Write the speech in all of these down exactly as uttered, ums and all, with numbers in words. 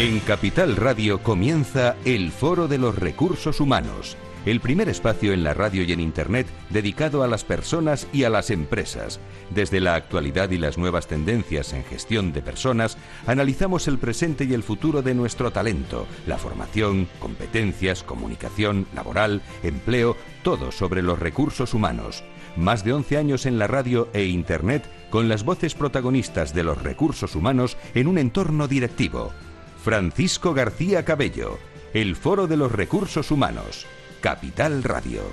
En Capital Radio comienza el Foro de los Recursos Humanos, el primer espacio en la radio y en Internet dedicado a las personas y a las empresas. Desde la actualidad y las nuevas tendencias en gestión de personas, analizamos el presente y el futuro de nuestro talento, la formación, competencias, comunicación, laboral, empleo, todo sobre los recursos humanos. Más de once años en la radio e Internet con las voces protagonistas de los recursos humanos en un entorno directivo. Francisco García Cabello, el Foro de los Recursos Humanos, Capital Radio.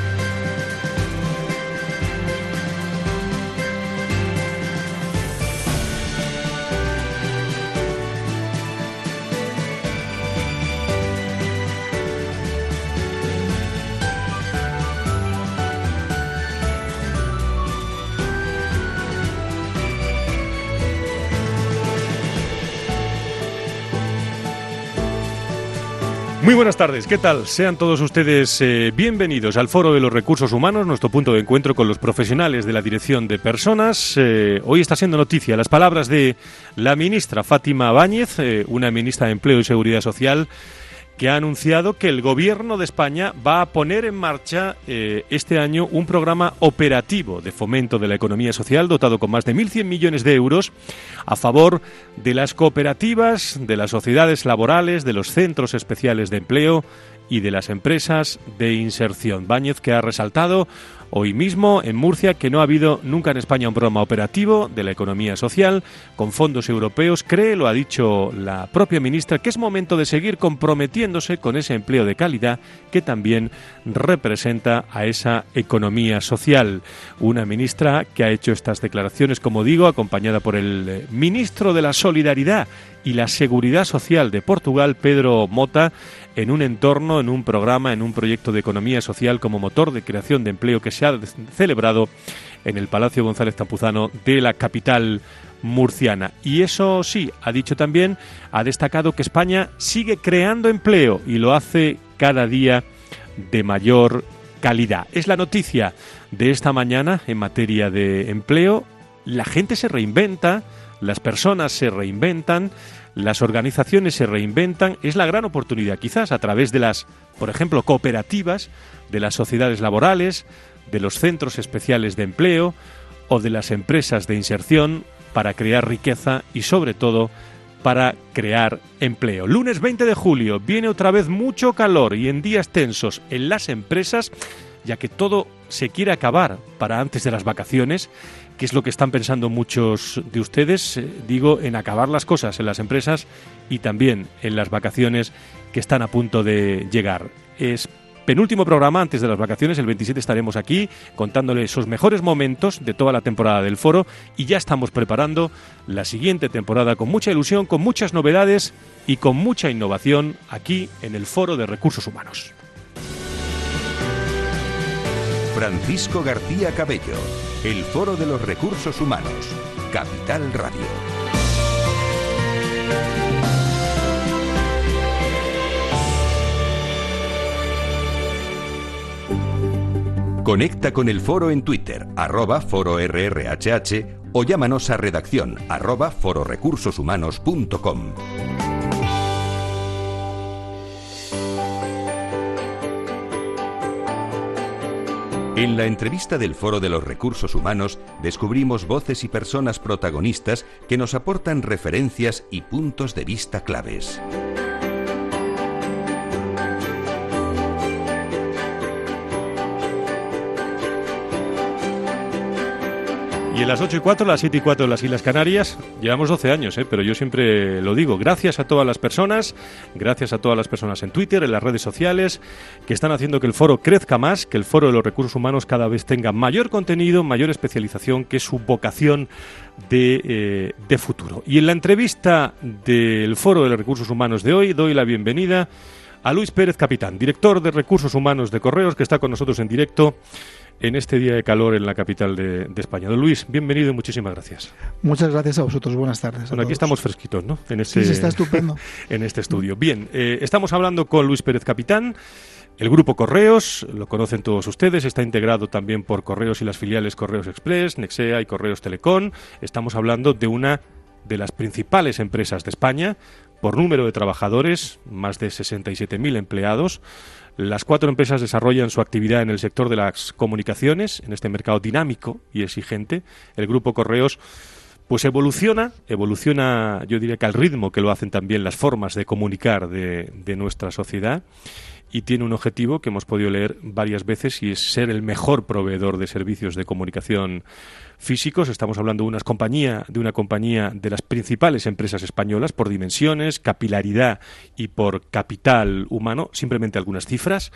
Muy buenas tardes, ¿qué tal? Sean todos ustedes eh, bienvenidos al Foro de los Recursos Humanos, nuestro punto de encuentro con los profesionales de la dirección de personas. Eh, hoy está siendo noticia las palabras de la ministra Fátima Báñez, eh, una ministra de Empleo y Seguridad Social, que ha anunciado que el Gobierno de España va a poner en marcha eh, este año un programa operativo de fomento de la economía social dotado con más de mil cien millones de euros a favor de las cooperativas, de las sociedades laborales, de los centros especiales de empleo y de las empresas de inserción. Báñez, que ha resaltado hoy mismo en Murcia que no ha habido nunca en España un programa operativo de la economía social con fondos europeos. Cree, lo ha dicho la propia ministra, que es momento de seguir comprometiéndose con ese empleo de calidad que también representa a esa economía social. Una ministra que ha hecho estas declaraciones, como digo, acompañada por el ministro de la Solidaridad y la Seguridad Social de Portugal, Pedro Mota, en un entorno, en un programa, en un proyecto de economía social como motor de creación de empleo que se ha celebrado en el Palacio González Campuzano de la capital murciana. Y eso sí, ha dicho también, ha destacado que España sigue creando empleo y lo hace cada día de mayor calidad. Es la noticia de esta mañana en materia de empleo. La gente se reinventa, las personas se reinventan, las organizaciones se reinventan. Es la gran oportunidad, quizás a través de las, por ejemplo, cooperativas, de las sociedades laborales, de los centros especiales de empleo o de las empresas de inserción, para crear riqueza y, sobre todo, para crear empleo. Lunes veinte de julio, viene otra vez mucho calor y en días tensos en las empresas, ya que todo se quiere acabar para antes de las vacaciones, que es lo que están pensando muchos de ustedes, eh, digo, en acabar las cosas en las empresas y también en las vacaciones que están a punto de llegar. Es penúltimo programa antes de las vacaciones, el veintisiete estaremos aquí contándole esos mejores momentos de toda la temporada del Foro y ya estamos preparando la siguiente temporada con mucha ilusión, con muchas novedades y con mucha innovación aquí en el Foro de Recursos Humanos. Francisco García Cabello, el Foro de los Recursos Humanos, Capital Radio. Conecta con el Foro en Twitter, arroba Foro R R H H, o llámanos a redacción, arroba fororecursoshumanos punto com. En la entrevista del Foro de los Recursos Humanos descubrimos voces y personas protagonistas que nos aportan referencias y puntos de vista claves. Y en las ocho y cuatro, las siete y cuatro de las Islas Canarias, llevamos doce años, ¿eh? Pero yo siempre lo digo, gracias a todas las personas, gracias a todas las personas en Twitter, en las redes sociales, que están haciendo que el foro crezca más, que el Foro de los Recursos Humanos cada vez tenga mayor contenido, mayor especialización, que es su vocación de, eh, de futuro. Y en la entrevista del Foro de los Recursos Humanos de hoy, doy la bienvenida a Luis Pérez Capitán, director de Recursos Humanos de Correos, que está con nosotros en directo en este día de calor en la capital de, de España. Don Luis, bienvenido y muchísimas gracias. Muchas gracias a vosotros, buenas tardes. Bueno, aquí estamos fresquitos, ¿no? En este, sí, está estupendo. En este estudio. Bien, eh, estamos hablando con Luis Pérez Capitán. El grupo Correos, lo conocen todos ustedes, está integrado también por Correos y las filiales Correos Express, Nexea y Correos Telecom. Estamos hablando de una de las principales empresas de España, por número de trabajadores, más de sesenta y siete mil empleados. Las cuatro empresas desarrollan su actividad en el sector de las comunicaciones, en este mercado dinámico y exigente. El Grupo Correos pues evoluciona, evoluciona yo diría que al ritmo que lo hacen también las formas de comunicar de, de nuestra sociedad, y tiene un objetivo que hemos podido leer varias veces, y es ser el mejor proveedor de servicios de comunicación físicos. Estamos hablando de una compañía, de una compañía de las principales empresas españolas por dimensiones, capilaridad y por capital humano. Simplemente algunas cifras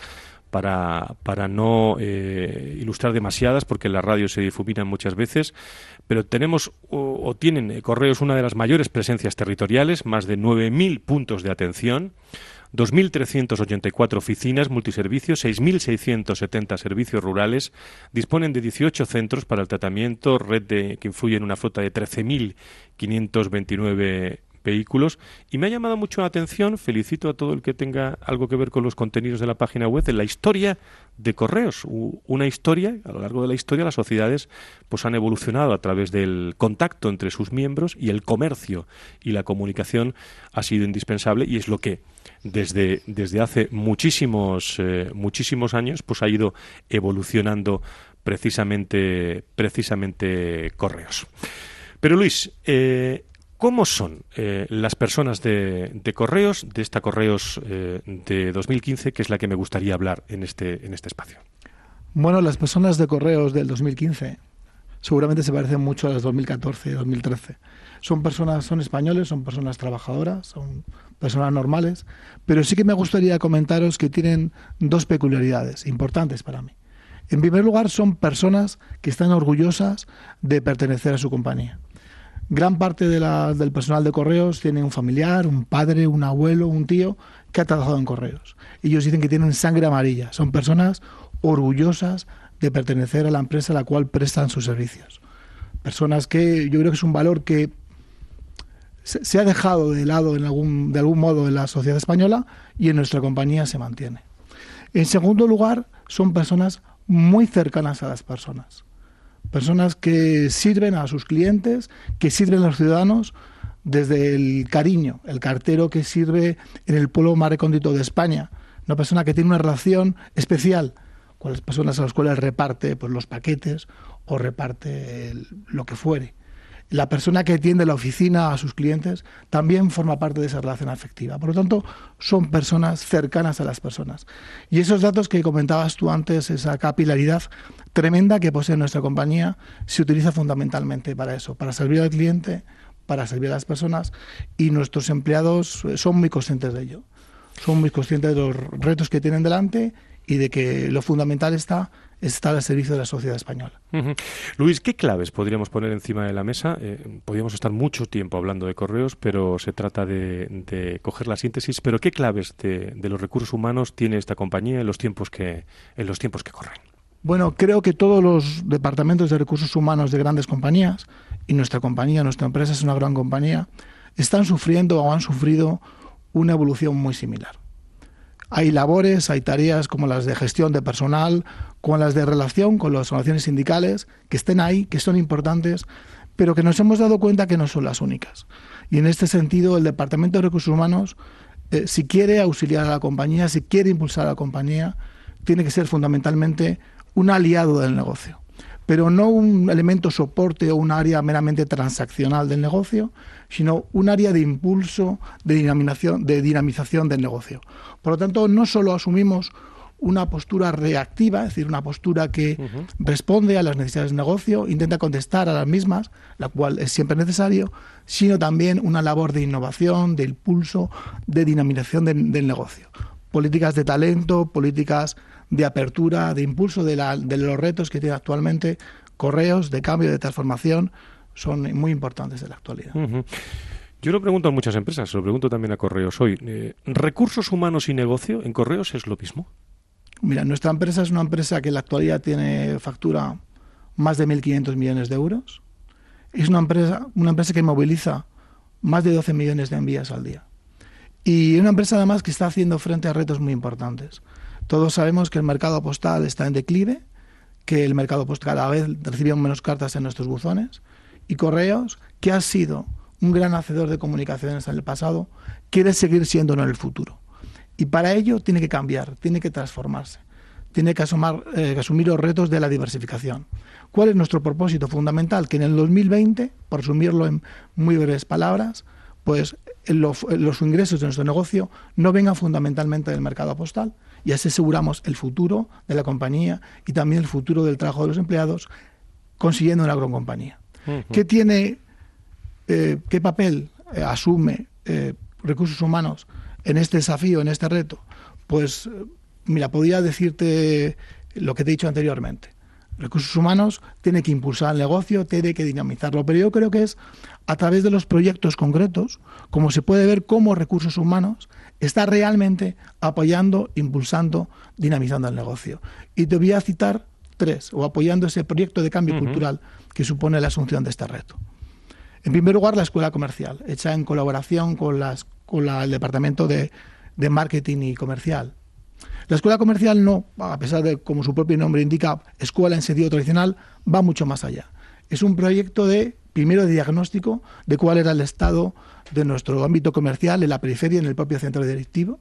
para, para no eh, ilustrar demasiadas, porque en la radio se difuminan muchas veces, pero tenemos o, o tienen eh, Correos una de las mayores presencias territoriales, más de nueve mil puntos de atención, dos mil trescientas ochenta y cuatro oficinas multiservicios, seis mil seiscientos setenta servicios rurales, disponen de dieciocho centros para el tratamiento, red de, que influye en una flota de trece mil quinientos veintinueve vehículos, y me ha llamado mucho la atención, felicito a todo el que tenga algo que ver con los contenidos de la página web, en la historia de Correos, una historia, a lo largo de la historia las sociedades pues han evolucionado a través del contacto entre sus miembros, y el comercio y la comunicación ha sido indispensable, y es lo que desde, desde hace muchísimos, eh, muchísimos años pues ha ido evolucionando precisamente, precisamente Correos. Pero Luis, eh, ¿cómo son eh, las personas de, de Correos, de esta Correos eh, de dos mil quince, que es la que me gustaría hablar en este, en este espacio? Bueno, las personas de Correos del dos mil quince seguramente se parecen mucho a las dos mil catorce y dos mil trece. Son personas, son españoles, son personas trabajadoras, son personas normales, pero sí que me gustaría comentaros que tienen dos peculiaridades importantes para mí. En primer lugar, son personas que están orgullosas de pertenecer a su compañía. Gran parte de la, del personal de Correos tiene un familiar, un padre, un abuelo, un tío que ha trabajado en Correos. Ellos dicen que tienen sangre amarilla. Son personas orgullosas de pertenecer a la empresa a la cual prestan sus servicios. Personas que yo creo que es un valor que se, se ha dejado de lado en algún, de algún modo en la sociedad española, y en nuestra compañía se mantiene. En segundo lugar, son personas muy cercanas a las personas. Personas que sirven a sus clientes, que sirven a los ciudadanos desde el cariño, el cartero que sirve en el pueblo más recóndito de España, una persona que tiene una relación especial con las personas a las cuales reparte pues, los paquetes o reparte el, lo que fuere. La persona que atiende la oficina a sus clientes también forma parte de esa relación afectiva. Por lo tanto, son personas cercanas a las personas. Y esos datos que comentabas tú antes, esa capilaridad tremenda que posee nuestra compañía, se utiliza fundamentalmente para eso, para servir al cliente, para servir a las personas, y nuestros empleados son muy conscientes de ello. Son muy conscientes de los retos que tienen delante y de que lo fundamental está estar al servicio de la sociedad española. Uh-huh. Luis, ¿qué claves podríamos poner encima de la mesa? Eh, podríamos estar mucho tiempo hablando de Correos, pero se trata de, de coger la síntesis. Pero ¿qué claves de, de los recursos humanos tiene esta compañía en los tiempos que, en los tiempos que corren? Bueno, creo que todos los departamentos de recursos humanos de grandes compañías, y nuestra compañía, nuestra empresa es una gran compañía, están sufriendo o han sufrido una evolución muy similar. Hay labores, hay tareas como las de gestión de personal, como las de relación con las organizaciones sindicales, que estén ahí, que son importantes, pero que nos hemos dado cuenta que no son las únicas. Y en este sentido, el Departamento de Recursos Humanos, eh, si quiere auxiliar a la compañía, si quiere impulsar a la compañía, tiene que ser fundamentalmente un aliado del negocio, pero no un elemento soporte o un área meramente transaccional del negocio, sino un área de impulso, de dinamización, de dinamización del negocio. Por lo tanto, no solo asumimos una postura reactiva, es decir, una postura que uh-huh. responde a las necesidades del negocio, intenta contestar a las mismas, la cual es siempre necesario, sino también una labor de innovación, de impulso, de dinamización de, del negocio. Políticas de talento, políticas de apertura, de impulso de, la, de los retos que tiene actualmente Correos, de cambio, de transformación, son muy importantes en la actualidad. Uh-huh. Yo lo pregunto a muchas empresas, lo pregunto también a Correos hoy. Eh, ¿Recursos humanos y negocio en Correos es lo mismo? Mira, nuestra empresa es una empresa que en la actualidad tiene factura más de mil quinientos millones de euros. Es una empresa, una empresa que moviliza más de doce millones de envíos al día. Y una empresa además que está haciendo frente a retos muy importantes. Todos sabemos que el mercado postal está en declive, que el mercado postal cada vez recibe menos cartas en nuestros buzones, y Correos, que ha sido un gran hacedor de comunicaciones en el pasado, quiere seguir siéndolo en el futuro. Y para ello tiene que cambiar, tiene que transformarse, tiene que asumar, eh, asumir los retos de la diversificación. ¿Cuál es nuestro propósito fundamental? Que en el dos mil veinte, por resumirlo en muy breves palabras, pues los, los ingresos de nuestro negocio no vengan fundamentalmente del mercado postal, y así aseguramos el futuro de la compañía y también el futuro del trabajo de los empleados, consiguiendo una gran compañía. Uh-huh. ¿Qué tiene, eh, qué papel eh, asume eh, recursos humanos en este desafío, en este reto? Pues, mira, podría decirte lo que te he dicho anteriormente. Recursos humanos tiene que impulsar el negocio, tiene que dinamizarlo, pero yo creo que es a través de los proyectos concretos, como se puede ver cómo recursos humanos está realmente apoyando, impulsando, dinamizando el negocio. Y te voy a citar tres, o apoyando ese proyecto de cambio uh-huh. cultural que supone la asunción de este reto. En primer lugar, la Escuela Comercial, hecha en colaboración con, las, con la, el Departamento de, de Marketing y Comercial. La Escuela Comercial no, a pesar de, como su propio nombre indica, escuela en sentido tradicional, va mucho más allá. Es un proyecto de, primero, de diagnóstico de cuál era el estado de nuestro ámbito comercial en la periferia, en el propio centro directivo.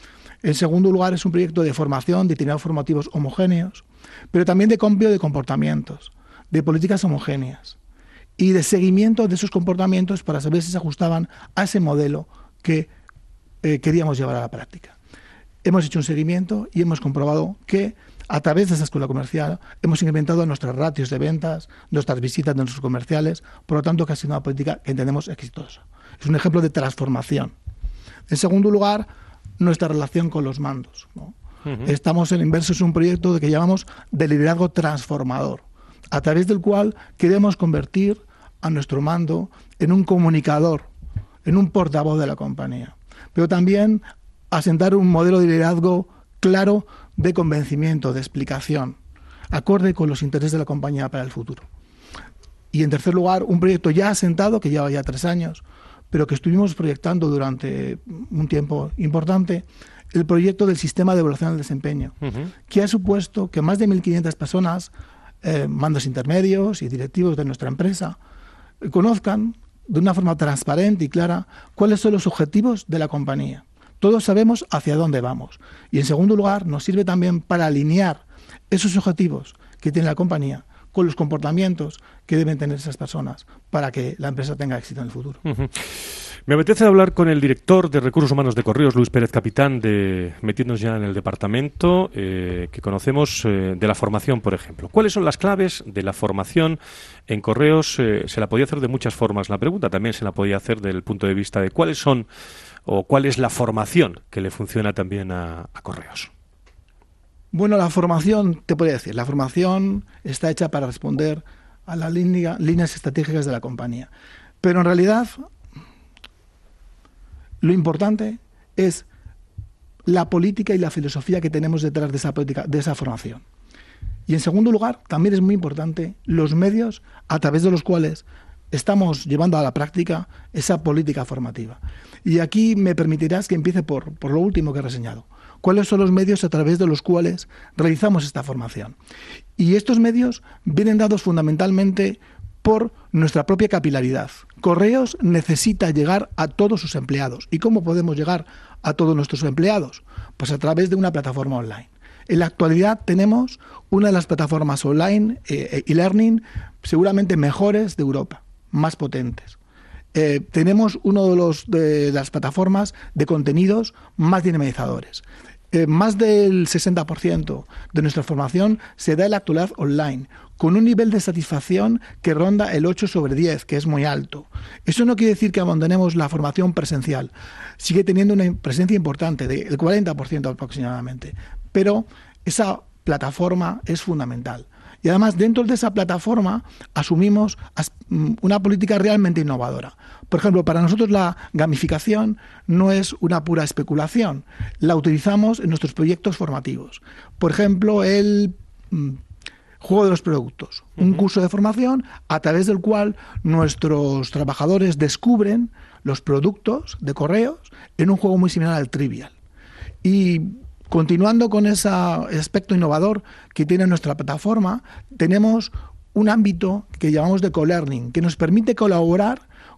En segundo lugar, es un proyecto de formación, de itinerarios formativos homogéneos, pero también de cambio de comportamientos, de políticas homogéneas y de seguimiento de esos comportamientos para saber si se ajustaban a ese modelo que eh, queríamos llevar a la práctica. Hemos hecho un seguimiento y hemos comprobado que a través de esa escuela comercial hemos incrementado nuestras ratios de ventas, nuestras visitas de nuestros comerciales, por lo tanto que ha sido una política que entendemos exitosa. Es un ejemplo de transformación. En segundo lugar, nuestra relación con los mandos, ¿no? Uh-huh. Estamos en Inverso, es un proyecto que llamamos de liderazgo transformador, a través del cual queremos convertir a nuestro mando en un comunicador, en un portavoz de la compañía, pero también asentar un modelo de liderazgo claro de convencimiento, de explicación, acorde con los intereses de la compañía para el futuro. Y en tercer lugar, un proyecto ya asentado, que lleva ya tres años, pero que estuvimos proyectando durante un tiempo importante, el proyecto del sistema de evaluación del desempeño, uh-huh. que ha supuesto que más de mil quinientas personas, eh, mandos intermedios y directivos de nuestra empresa, eh, conozcan de una forma transparente y clara cuáles son los objetivos de la compañía. Todos sabemos hacia dónde vamos. Y en segundo lugar, nos sirve también para alinear esos objetivos que tiene la compañía con los comportamientos que deben tener esas personas para que la empresa tenga éxito en el futuro. Uh-huh. Me apetece hablar con el director de Recursos Humanos de Correos, Luis Pérez Capitán, de metiéndonos ya en el departamento eh, que conocemos eh, de la formación, por ejemplo. ¿Cuáles son las claves de la formación en Correos? Eh, se la podía hacer de muchas formas la pregunta, también se la podía hacer desde el punto de vista de cuáles son o cuál es la formación que le funciona también a, a Correos. Bueno, la formación, te podría decir, la formación está hecha para responder a las línea, líneas estratégicas de la compañía. Pero en realidad, lo importante es la política y la filosofía que tenemos detrás de esa política, de esa formación. Y en segundo lugar, también es muy importante los medios a través de los cuales estamos llevando a la práctica esa política formativa. Y aquí me permitirás que empiece por, por lo último que he reseñado. ¿Cuáles son los medios a través de los cuales realizamos esta formación? Y estos medios vienen dados fundamentalmente por nuestra propia capilaridad. Correos necesita llegar a todos sus empleados. ¿Y cómo podemos llegar a todos nuestros empleados? Pues a través de una plataforma online. En la actualidad tenemos una de las plataformas online eh, e-learning seguramente mejores de Europa, más potentes. Eh, tenemos uno de, los, de las plataformas de contenidos más dinamizadores. Eh, más del sesenta por ciento de nuestra formación se da en la actualidad online, con un nivel de satisfacción que ronda el ocho sobre diez, que es muy alto. Eso no quiere decir que abandonemos la formación presencial. Sigue teniendo una presencia importante, del cuarenta por ciento aproximadamente. Pero esa plataforma es fundamental. Y además, dentro de esa plataforma, asumimos una política realmente innovadora. Por ejemplo, para nosotros la gamificación no es una pura especulación. La utilizamos en nuestros proyectos formativos. Por ejemplo, el mm, juego de los productos. Uh-huh. Un curso de formación a través del cual nuestros trabajadores descubren los productos de Correos en un juego muy similar al Trivial. Y continuando con ese aspecto innovador que tiene nuestra plataforma, tenemos un ámbito que llamamos de co-learning, que nos permite colaborar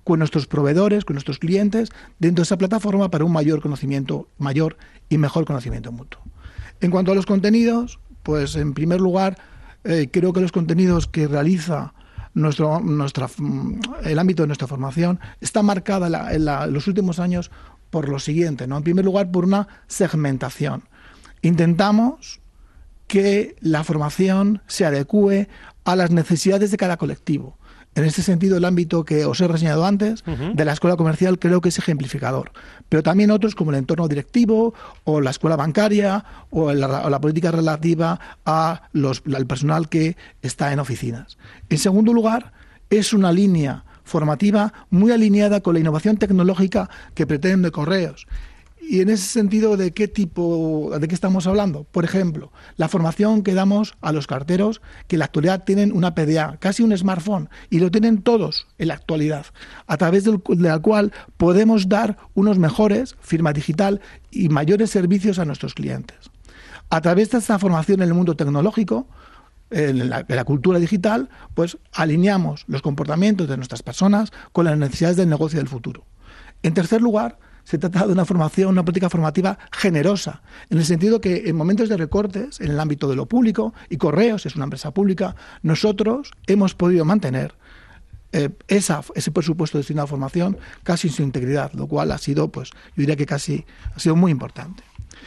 con nuestros proveedores, con nuestros clientes, dentro de esa plataforma para un mayor conocimiento, mayor y mejor conocimiento mutuo. En cuanto a los contenidos, pues en primer lugar, eh, creo que los contenidos que realiza nuestro, nuestra, el ámbito de nuestra formación está marcada en, la, en, la, en los últimos años por lo siguiente, ¿no? En primer lugar, por una segmentación. Intentamos que la formación se adecúe a las necesidades de cada colectivo. En este sentido, el ámbito que os he reseñado antes, uh-huh. de la escuela comercial, creo que es ejemplificador. Pero también otros como el entorno directivo, o la escuela bancaria, o la, o la política relativa a los, al personal que está en oficinas. En segundo lugar, es una línea formativa muy alineada con la innovación tecnológica que pretende Correos. Y en ese sentido, ¿de qué tipo, de qué estamos hablando? Por ejemplo, la formación que damos a los carteros, que en la actualidad tienen una P D A, casi un smartphone, y lo tienen todos en la actualidad, a través del, de la cual podemos dar unos mejores, firma digital, y mayores servicios a nuestros clientes. A través de esta formación en el mundo tecnológico, en la, en la cultura digital, pues alineamos los comportamientos de nuestras personas con las necesidades del negocio del futuro. En tercer lugar, se trata de una formación, una política formativa generosa, en el sentido que en momentos de recortes, en el ámbito de lo público, y Correos es una empresa pública, nosotros hemos podido mantener eh, esa, ese presupuesto destinado a formación casi en su integridad, lo cual ha sido, pues, yo diría que casi ha sido muy importante.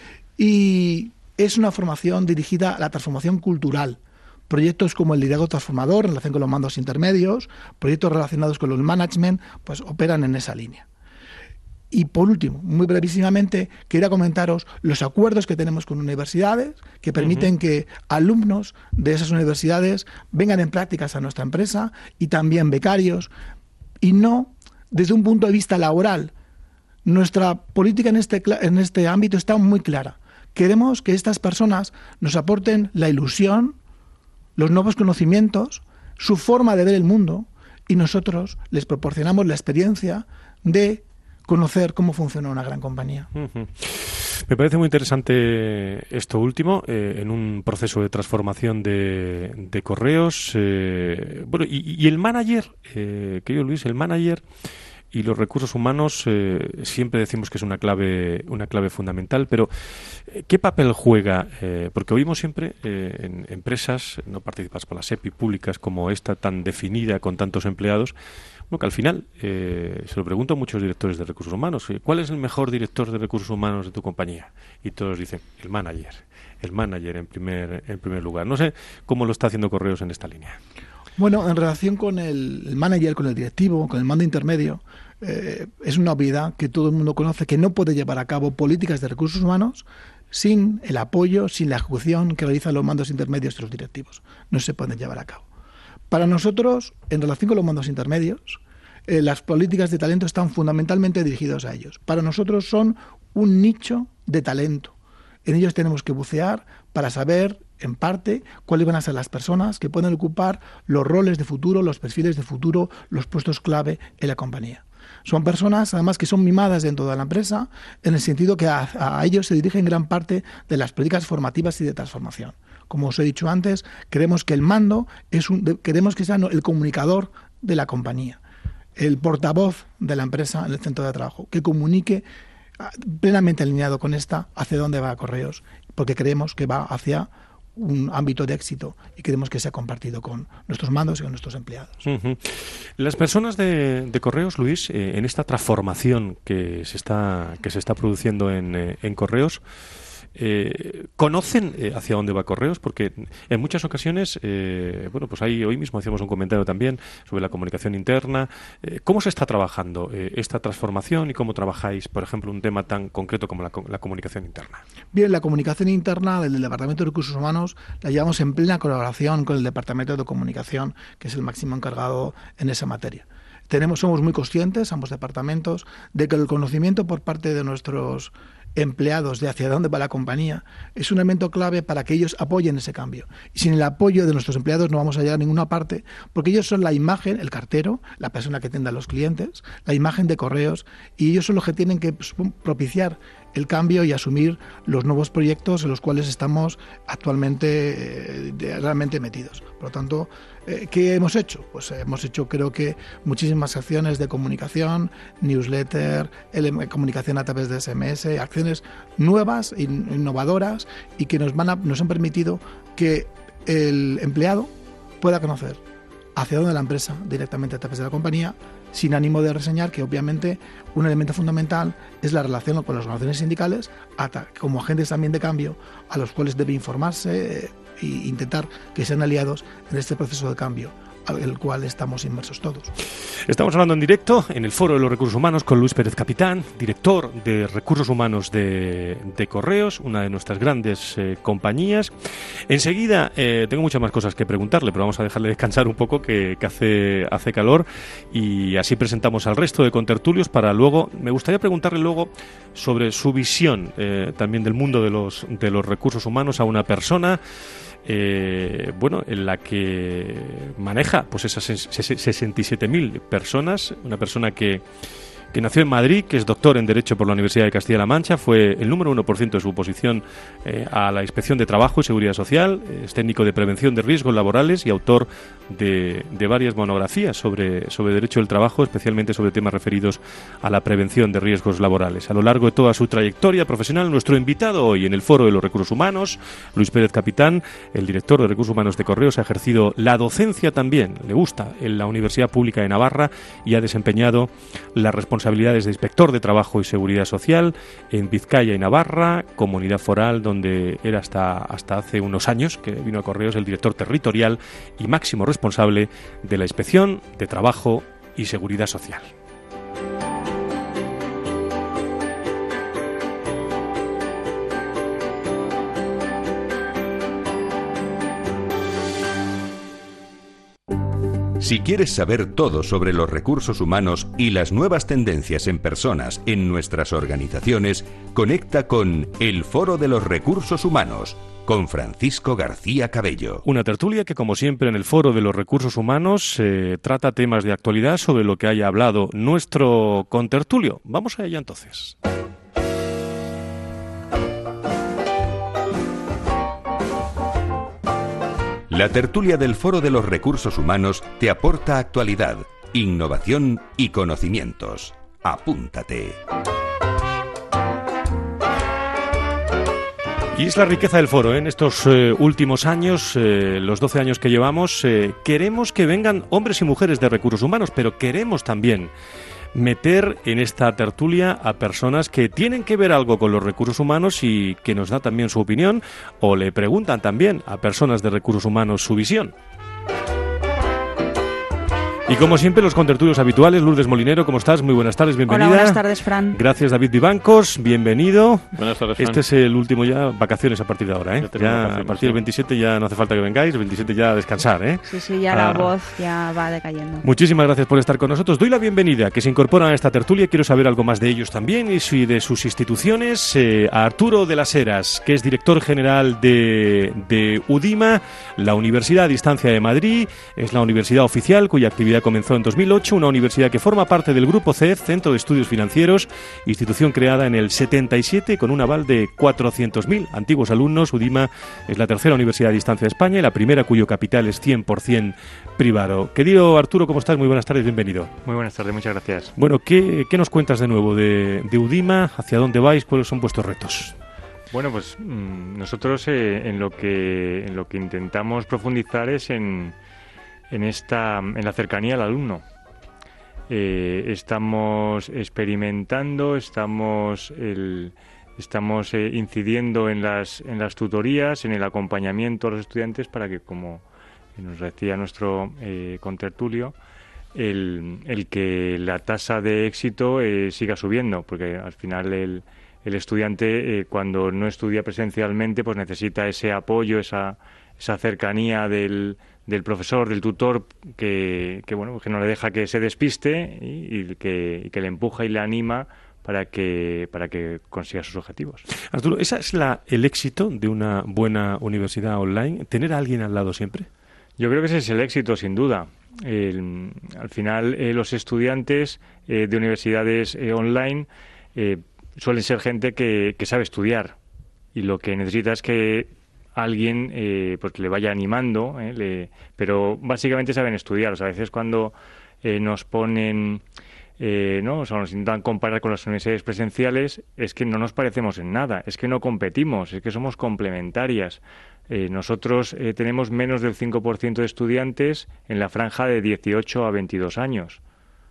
Y es una formación dirigida a la transformación cultural. Proyectos como el liderazgo transformador en relación con los mandos intermedios, proyectos relacionados con el management, pues operan en esa línea. Y por último, muy brevísimamente, quería comentaros los acuerdos que tenemos con universidades que permiten uh-huh. que alumnos de esas universidades vengan en prácticas a nuestra empresa y también becarios, y no desde un punto de vista laboral. Nuestra política en este, en este ámbito está muy clara. Queremos que estas personas nos aporten la ilusión, los nuevos conocimientos, su forma de ver el mundo, y nosotros les proporcionamos la experiencia de conocer cómo funciona una gran compañía. Uh-huh. Me parece muy interesante esto último, eh, en un proceso de transformación de, de Correos. Eh, bueno, y, y el manager, eh, querido Luis, el manager y los recursos humanos, eh, siempre decimos que es una clave, una clave fundamental, pero ¿qué papel juega? Eh, porque oímos siempre eh, en empresas no participadas por la S E P I, públicas como esta, tan definida, con tantos empleados, bueno, que al final, eh, se lo pregunto a muchos directores de recursos humanos, ¿cuál es el mejor director de recursos humanos de tu compañía? Y todos dicen, el manager, el manager en primer, en primer lugar. No sé cómo lo está haciendo Correos en esta línea. Bueno, en relación con el, el manager, con el directivo, con el mando intermedio, eh, es una obviedad que todo el mundo conoce, que no puede llevar a cabo políticas de recursos humanos sin el apoyo, sin la ejecución que realizan los mandos intermedios de los directivos. No se pueden llevar a cabo. Para nosotros, en relación con los mandos intermedios, eh, las políticas de talento están fundamentalmente dirigidas a ellos. Para nosotros son un nicho de talento. En ellos tenemos que bucear para saber, en parte, cuáles van a ser las personas que pueden ocupar los roles de futuro, los perfiles de futuro, los puestos clave en la compañía. Son personas, además, que son mimadas dentro de la empresa, en el sentido que a, a ellos se dirigen gran parte de las políticas formativas y de transformación. Como os he dicho antes, queremos que el mando es un, queremos que sea el comunicador de la compañía, el portavoz de la empresa en el centro de trabajo, que comunique plenamente alineado con esta hacia dónde va Correos, porque creemos que va hacia un ámbito de éxito y queremos que sea compartido con nuestros mandos y con nuestros empleados. Uh-huh. Las personas de, de Correos, Luis, eh, en esta transformación que se está que se está produciendo en, eh, en Correos, Eh, ¿conocen eh, hacia dónde va Correos? Porque en muchas ocasiones, eh, bueno, pues ahí hoy mismo hacíamos un comentario también sobre la comunicación interna. Eh, ¿Cómo se está trabajando eh, esta transformación y cómo trabajáis, por ejemplo, un tema tan concreto como la, la comunicación interna? Bien, la comunicación interna del Departamento de Recursos Humanos la llevamos en plena colaboración con el Departamento de Comunicación, que es el máximo encargado en esa materia. Tenemos, somos muy conscientes, ambos departamentos, de que el conocimiento por parte de nuestros empleados de hacia dónde va la compañía es un elemento clave para que ellos apoyen ese cambio. Y sin el apoyo de nuestros empleados no vamos a llegar a ninguna parte, porque ellos son la imagen, el cartero, la persona que atiende a los clientes, la imagen de Correos, y ellos son los que tienen que propiciar el cambio y asumir los nuevos proyectos en los cuales estamos actualmente eh, realmente metidos. Por lo tanto, eh, ¿qué hemos hecho? Pues eh, hemos hecho, creo que, muchísimas acciones de comunicación, newsletter, el, comunicación a través de S M S, acciones nuevas, in, innovadoras y que nos, van a, nos han permitido que el empleado pueda conocer hacia dónde la empresa directamente a través de la compañía, sin ánimo de reseñar que obviamente un elemento fundamental es la relación con las organizaciones sindicales como agentes también de cambio a los cuales debe informarse e intentar que sean aliados en este proceso de cambio en el cual estamos inmersos todos. Estamos hablando en directo en el Foro de los Recursos Humanos con Luis Pérez Capitán, director de Recursos Humanos de, de Correos, una de nuestras grandes eh, compañías. Enseguida, eh, tengo muchas más cosas que preguntarle, pero vamos a dejarle descansar un poco, que, que hace, hace calor, y así presentamos al resto de contertulios para luego, me gustaría preguntarle luego sobre su visión eh, también del mundo de los, de los recursos humanos a una persona Eh, bueno, en la que maneja pues esas sesenta y siete mil personas, una persona que, que nació en Madrid, que es doctor en Derecho por la Universidad de Castilla-La Mancha, fue el número uno por ciento de su oposición eh, a la Inspección de Trabajo y Seguridad Social, es técnico de prevención de riesgos laborales y autor de, de varias monografías sobre, sobre Derecho del Trabajo, especialmente sobre temas referidos a la prevención de riesgos laborales. A lo largo de toda su trayectoria profesional, nuestro invitado hoy en el Foro de los Recursos Humanos, Luis Pérez Capitán, el director de Recursos Humanos de Correos, ha ejercido la docencia también, le gusta, en la Universidad Pública de Navarra y ha desempeñado la responsabilidad responsabilidades de inspector de Trabajo y Seguridad Social en Vizcaya y Navarra, comunidad foral donde era hasta, hasta hace unos años que vino a Correos el director territorial y máximo responsable de la Inspección de Trabajo y Seguridad Social. Si quieres saber todo sobre los recursos humanos y las nuevas tendencias en personas en nuestras organizaciones, conecta con El Foro de los Recursos Humanos, con Francisco García Cabello. Una tertulia que, como siempre, en el Foro de los Recursos Humanos eh, trata temas de actualidad sobre lo que haya hablado nuestro contertulio. Vamos a ella entonces. La tertulia del Foro de los Recursos Humanos te aporta actualidad, innovación y conocimientos. Apúntate. Y es la riqueza del foro, ¿eh? En estos eh, últimos años, eh, los doce años que llevamos, eh, queremos que vengan hombres y mujeres de recursos humanos, pero queremos también meter en esta tertulia a personas que tienen que ver algo con los recursos humanos y que nos da también su opinión, o le preguntan también a personas de recursos humanos su visión. Y como siempre, los contertulios habituales. Lourdes Molinero, ¿cómo estás? Muy buenas tardes, bienvenida. Hola, buenas tardes, Fran. Gracias, David Vivancos, bienvenido. Buenas tardes, Fran. Este es el último ya, vacaciones a partir de ahora, ¿eh? Ya Ya, vacaciones, a partir del sí. veintisiete ya no hace falta que vengáis, el veintisiete ya a descansar, ¿eh? Sí, sí, ya Ah. la voz ya va decayendo. Muchísimas gracias por estar con nosotros. Doy la bienvenida, que se incorporan a esta tertulia. Quiero saber algo más de ellos también y si- de sus instituciones. Eh, a Arturo de las Heras, que es director general de, de UDIMA, la Universidad a Distancia de Madrid. Es la universidad oficial cuya actividad comenzó en dos mil ocho, una universidad que forma parte del Grupo C E F, Centro de Estudios Financieros, institución creada en el setenta y siete con un aval de cuatrocientos mil antiguos alumnos. UDIMA es la tercera universidad a distancia de España y la primera cuyo capital es cien por ciento privado. Querido Arturo, ¿cómo estás? Muy buenas tardes, bienvenido. Muy buenas tardes, muchas gracias. Bueno, ¿qué, qué nos cuentas de nuevo de, de UDIMA? ¿Hacia dónde vais? ¿Cuáles son vuestros retos? Bueno, pues mm, nosotros eh, en lo que en lo que intentamos profundizar es en en esta en la cercanía al alumno. Eh, estamos experimentando, estamos el, estamos eh, incidiendo en las en las tutorías, en el acompañamiento a los estudiantes para que, como nos decía nuestro eh, contertulio, el, el que la tasa de éxito eh, siga subiendo, porque al final el, el estudiante eh, cuando no estudia presencialmente pues necesita ese apoyo, esa, esa cercanía del, del profesor, del tutor, que, que bueno que no le deja que se despiste y, y, que, y que le empuja y le anima para que para que consiga sus objetivos. Arturo, ¿esa es la, el éxito de una buena universidad online? ¿Tener a alguien al lado siempre? Yo creo que ese es el éxito, sin duda. El, al final, eh, los estudiantes eh, de universidades eh, online eh, suelen ser gente que, que sabe estudiar y lo que necesita es que alguien eh, pues le vaya animando, eh, le, pero básicamente saben estudiar. O sea, a veces cuando eh, nos ponen, eh, ¿no? O sea, nos intentan comparar con las universidades presenciales, es que no nos parecemos en nada, es que no competimos, es que somos complementarias. Eh, nosotros eh, tenemos menos del cinco por ciento de estudiantes en la franja de dieciocho a veintidós años.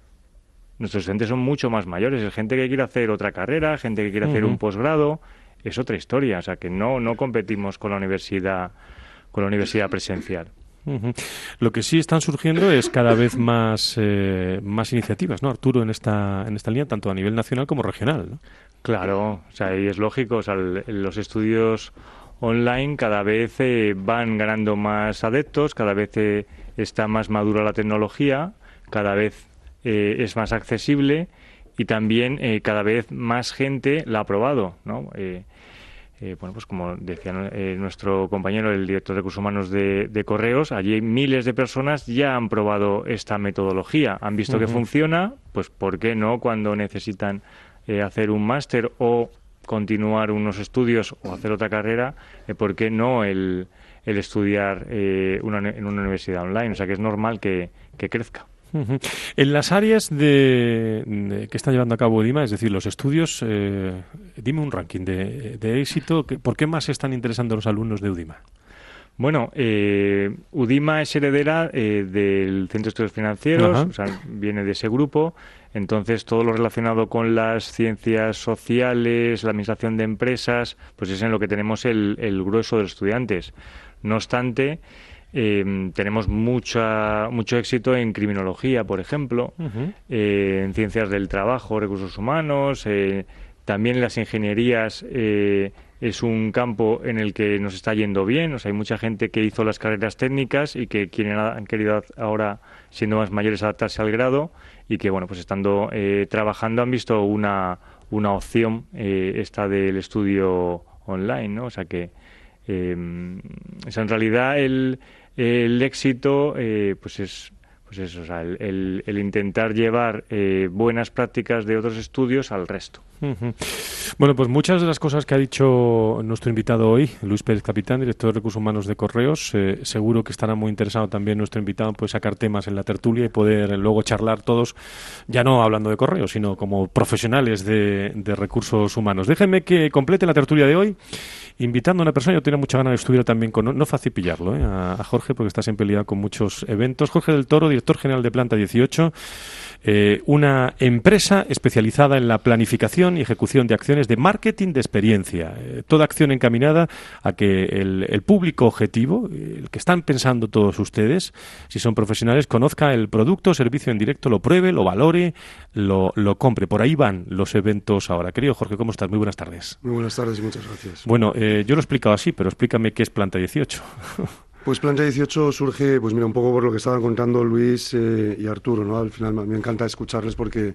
Nuestros estudiantes son mucho más mayores, es gente que quiere hacer otra carrera, gente que quiere uh-huh. hacer un posgrado. Es otra historia, o sea que no no competimos con la universidad con la universidad presencial. Uh-huh. Lo que sí están surgiendo es cada vez más eh, más iniciativas, ¿no, Arturo, en esta en esta línea, tanto a nivel nacional como regional, ¿no? Claro, o sea, y es lógico, o sea, el, los estudios online cada vez eh, van ganando más adeptos, cada vez eh, está más madura la tecnología, cada vez eh, es más accesible. Y también eh, cada vez más gente la ha probado, ¿no? Eh, eh, bueno, pues como decía eh, nuestro compañero, el director de Recursos Humanos de, de Correos, allí miles de personas ya han probado esta metodología, han visto uh-huh. que funciona, pues ¿por qué no cuando necesitan eh, hacer un máster o continuar unos estudios o hacer otra carrera, eh, ¿por qué no el, el estudiar eh, una, en una universidad online? O sea que es normal que, que crezca. Uh-huh. En las áreas de, de que está llevando a cabo Udima, es decir, los estudios, eh, dime un ranking de, de éxito. ¿Por qué más se están interesando los alumnos de Udima? Bueno, eh, Udima es heredera eh, del Centro de Estudios Financieros, uh-huh. o sea, viene de ese grupo. Entonces, todo lo relacionado con las ciencias sociales, la administración de empresas, pues es en lo que tenemos el, el grueso de los estudiantes. No obstante, Eh, tenemos mucha mucho éxito en criminología, por ejemplo, uh-huh. eh, en ciencias del trabajo, recursos humanos, eh, también las ingenierías eh, es un campo en el que nos está yendo bien. O sea, hay mucha gente que hizo las carreras técnicas y que quieren, han querido ahora, siendo más mayores, adaptarse al grado y que, bueno, pues estando eh, trabajando han visto una, una opción eh, esta del estudio online, ¿no? O sea que Eh, o sea, en realidad el, el éxito eh, pues es pues eso, o sea, el, el, el intentar llevar eh, buenas prácticas de otros estudios al resto. Uh-huh. Bueno, pues muchas de las cosas que ha dicho nuestro invitado hoy, Luis Pérez Capitán, director de Recursos Humanos de Correos, eh, seguro que estará muy interesado también nuestro invitado pues sacar temas en la tertulia y poder luego charlar todos, ya no hablando de Correos, sino como profesionales de, de recursos humanos. Déjenme que complete la tertulia de hoy invitando a una persona. Yo tenía mucha ganas de estudiar también con, no, no fácil pillarlo, ¿eh? a, a Jorge, porque está siempre liado con muchos eventos. Jorge del Toro, director general de Planta dieciocho, eh, una empresa especializada en la planificación y ejecución de acciones de marketing de experiencia. Eh, toda acción encaminada a que el, el público objetivo, el que están pensando todos ustedes, si son profesionales, conozca el producto o servicio en directo, lo pruebe, lo valore, lo, lo compre. Por ahí van los eventos ahora. Querido Jorge, ¿cómo estás? Muy buenas tardes. Muy buenas tardes y muchas gracias. Bueno, eh, yo lo he explicado así, pero explícame qué es Planta dieciocho. Pues Planta dieciocho surge, pues mira, un poco por lo que estaban contando Luis eh, y Arturo, ¿no? Al final me encanta escucharles porque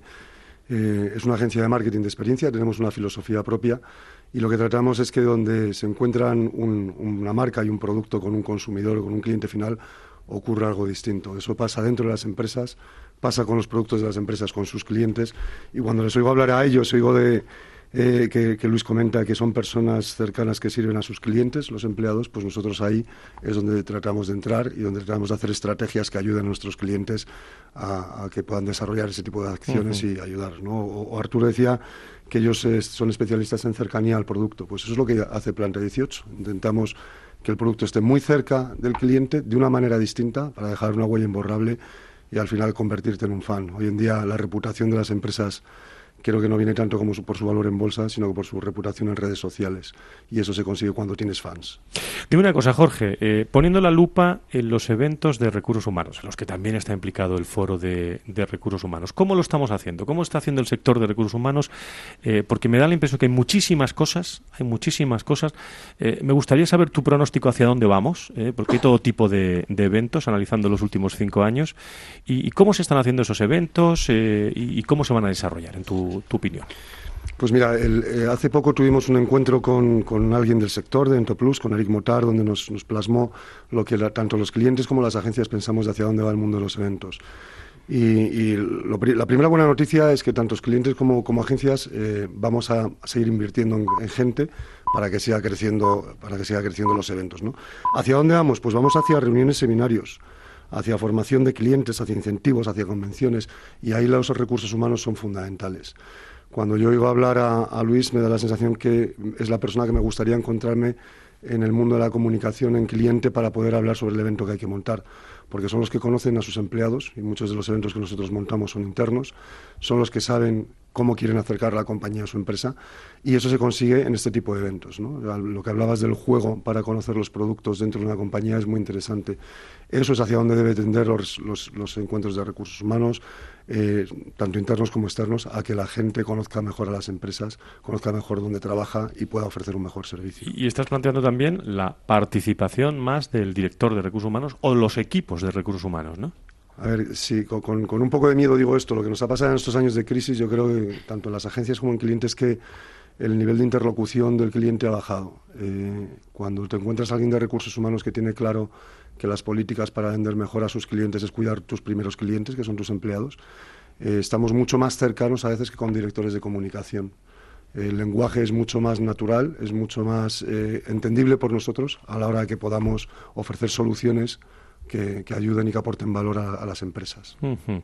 eh, es una agencia de marketing de experiencia, tenemos una filosofía propia y lo que tratamos es que donde se encuentran un, una marca y un producto con un consumidor o con un cliente final, ocurra algo distinto. Eso pasa dentro de las empresas, pasa con los productos de las empresas, con sus clientes, y cuando les oigo hablar a ellos, oigo de... Eh, que, que Luis comenta que son personas cercanas que sirven a sus clientes, los empleados, pues nosotros ahí es donde tratamos de entrar y donde tratamos de hacer estrategias que ayuden a nuestros clientes a, a que puedan desarrollar ese tipo de acciones uh-huh. y ayudar, ¿no? O, o Arturo decía que ellos eh, son especialistas en cercanía al producto, pues eso es lo que hace Planta dieciocho. Intentamos que el producto esté muy cerca del cliente de una manera distinta para dejar una huella imborrable y al final convertirte en un fan. Hoy en día la reputación de las empresas creo que no viene tanto como su, por su valor en bolsa, sino que por su reputación en redes sociales. Y eso se consigue cuando tienes fans. Dime una cosa, Jorge. Eh, poniendo la lupa en los eventos de recursos humanos, en los que también está implicado el foro de, de recursos humanos, ¿cómo lo estamos haciendo? ¿Cómo está haciendo el sector de recursos humanos? Eh, porque me da la impresión que hay muchísimas cosas, hay muchísimas cosas. Eh, me gustaría saber tu pronóstico hacia dónde vamos, eh, porque hay todo tipo de, de eventos, analizando los últimos cinco años. ¿Y, y cómo se están haciendo esos eventos eh, y, y cómo se van a desarrollar, en tu tu opinión? Pues mira, el, eh, hace poco tuvimos un encuentro con, con alguien del sector de Entoplus, con Eric Motar, donde nos, nos plasmó lo que la, tanto los clientes como las agencias pensamos de hacia dónde va el mundo de los eventos. Y, y lo, la primera buena noticia es que tantos clientes como, como agencias eh, vamos a seguir invirtiendo en, en gente para que siga creciendo, para que siga creciendo los eventos, ¿no? ¿Hacia dónde vamos? Pues vamos hacia reuniones, seminarios, hacia formación de clientes, hacia incentivos, hacia convenciones, y ahí los recursos humanos son fundamentales. Cuando yo oigo hablar a, a Luis, me da la sensación que es la persona que me gustaría encontrarme en el mundo de la comunicación en cliente para poder hablar sobre el evento que hay que montar, porque son los que conocen a sus empleados, y muchos de los eventos que nosotros montamos son internos, son los que saben cómo quieren acercar la compañía a su empresa, y eso se consigue en este tipo de eventos, ¿no? Lo que hablabas del juego para conocer los productos dentro de una compañía es muy interesante. Eso es hacia donde debe tender los, los, los encuentros de recursos humanos, eh, tanto internos como externos, a que la gente conozca mejor a las empresas, conozca mejor dónde trabaja y pueda ofrecer un mejor servicio. Y estás planteando también la participación más del director de recursos humanos o los equipos de recursos humanos, ¿no? A ver, sí, con, con un poco de miedo digo esto, lo que nos ha pasado en estos años de crisis, yo creo que tanto en las agencias como en clientes, que el nivel de interlocución del cliente ha bajado. Eh, cuando te encuentras a alguien de recursos humanos que tiene claro que las políticas para vender mejor a sus clientes es cuidar tus primeros clientes, que son tus empleados, eh, estamos mucho más cercanos a veces que con directores de comunicación. El lenguaje es mucho más natural, es mucho más eh, entendible por nosotros a la hora de que podamos ofrecer soluciones Que, que ayuden y que aporten valor a, a las empresas. Uh-huh.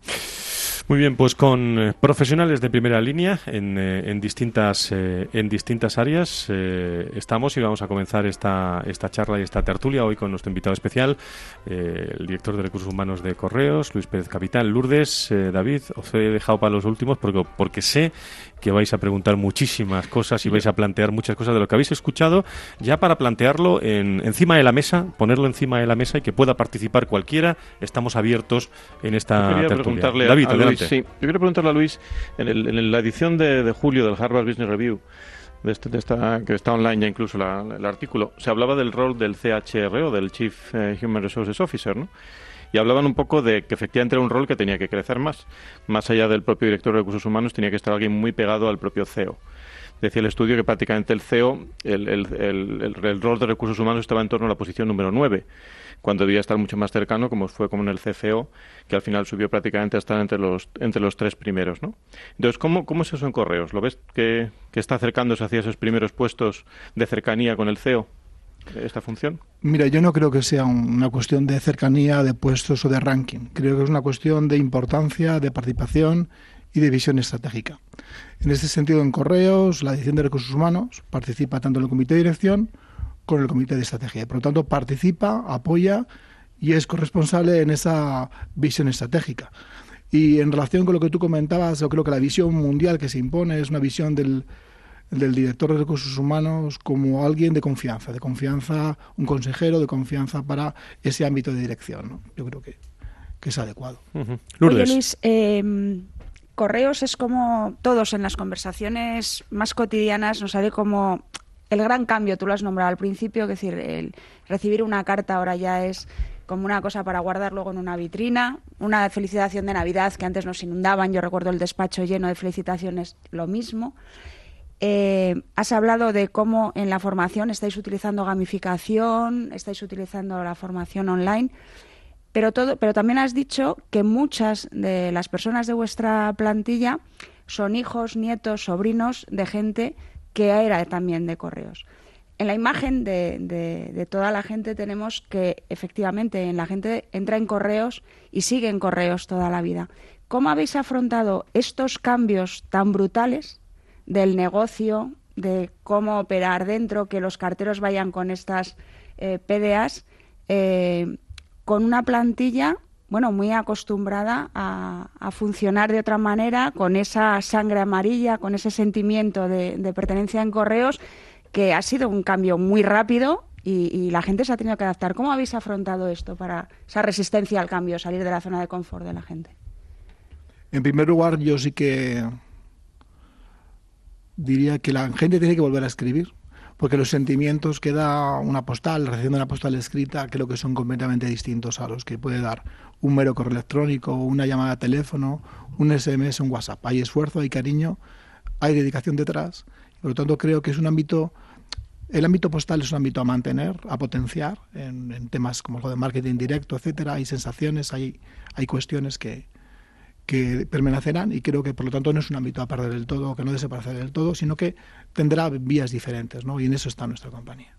Muy bien, pues con eh, profesionales de primera línea en, eh, en distintas eh, en distintas áreas eh, estamos y vamos a comenzar esta esta charla y esta tertulia hoy con nuestro invitado especial, eh, el director de Recursos Humanos de Correos, Luis Pérez Capital. Lourdes, eh, David, os he dejado para los últimos porque, porque sé que vais a preguntar muchísimas cosas y vais a plantear muchas cosas de lo que habéis escuchado, ya para plantearlo en, encima de la mesa, ponerlo encima de la mesa y que pueda participar cualquiera. Estamos abiertos en esta Yo quería tertulia. preguntarle David, a, a adelante. Luis, sí. Yo quería preguntarle a Luis, en, el, en la edición de, de julio del Harvard Business Review, de, este, de esta, que está online ya incluso la, el artículo, se hablaba del rol del C H R o del Chief Human Resources Officer, ¿no? Y hablaban un poco de que efectivamente era un rol que tenía que crecer más. Más allá del propio director de recursos humanos, tenía que estar alguien muy pegado al propio C E O. Decía el estudio que prácticamente el C E O, el, el, el, el, el rol de recursos humanos estaba en torno a la posición número nueve, cuando debía estar mucho más cercano, como fue como en el C F O, que al final subió prácticamente a estar entre los, entre los tres primeros, ¿no? Entonces, ¿cómo, cómo es eso en Correos? ¿Lo ves que, que está acercándose hacia esos primeros puestos de cercanía con el C E O? ¿Esta función? Mira, yo no creo que sea una cuestión de cercanía, de puestos o de ranking. Creo que es una cuestión de importancia, de participación y de visión estratégica. En este sentido, en Correos, la Dirección de Recursos Humanos participa tanto en el Comité de Dirección como en el Comité de Estrategia. Por lo tanto, participa, apoya y es corresponsable en esa visión estratégica. Y en relación con lo que tú comentabas, yo creo que la visión mundial que se impone es una visión del del director de recursos humanos como alguien de confianza, de confianza, un consejero de confianza para ese ámbito de dirección, ¿no? Yo creo que, que es adecuado. Uh-huh. Lourdes. Oye, Luis, eh, Correos es como todos en las conversaciones más cotidianas, nos sale como el gran cambio, tú lo has nombrado al principio, es decir, el recibir una carta ahora ya es como una cosa para guardar luego en una vitrina, una felicitación de Navidad que antes nos inundaban, yo recuerdo el despacho lleno de felicitaciones, lo mismo. Eh, has hablado de cómo en la formación estáis utilizando gamificación, estáis utilizando la formación online, pero todo, pero también has dicho que muchas de las personas de vuestra plantilla son hijos, nietos, sobrinos de gente que era también de Correos. En la imagen de, de, de toda la gente tenemos que efectivamente en la gente entra en Correos y sigue en Correos toda la vida. ¿Cómo habéis afrontado estos cambios tan brutales del negocio, de cómo operar dentro, que los carteros vayan con estas eh, P D As, eh, con una plantilla, bueno, muy acostumbrada a, a funcionar de otra manera, con esa sangre amarilla, con ese sentimiento de, de pertenencia en Correos, que ha sido un cambio muy rápido y, y la gente se ha tenido que adaptar. ¿Cómo habéis afrontado esto para esa resistencia al cambio, salir de la zona de confort de la gente? En primer lugar, yo sí que diría que la gente tiene que volver a escribir, porque los sentimientos que da una postal, recibiendo una postal escrita, creo que son completamente distintos a los que puede dar un mero correo electrónico, una llamada a teléfono, un S M S, un WhatsApp. Hay esfuerzo, hay cariño, hay dedicación detrás. Por lo tanto, creo que es un ámbito, el ámbito postal es un ámbito a mantener, a potenciar en, en temas como lo de marketing directo, etcétera. Hay sensaciones, hay, hay cuestiones que, que permanecerán, y creo que por lo tanto no es un ámbito a perder del todo, que no desaparecer del todo, sino que tendrá vías diferentes, ¿no? Y en eso está nuestra compañía.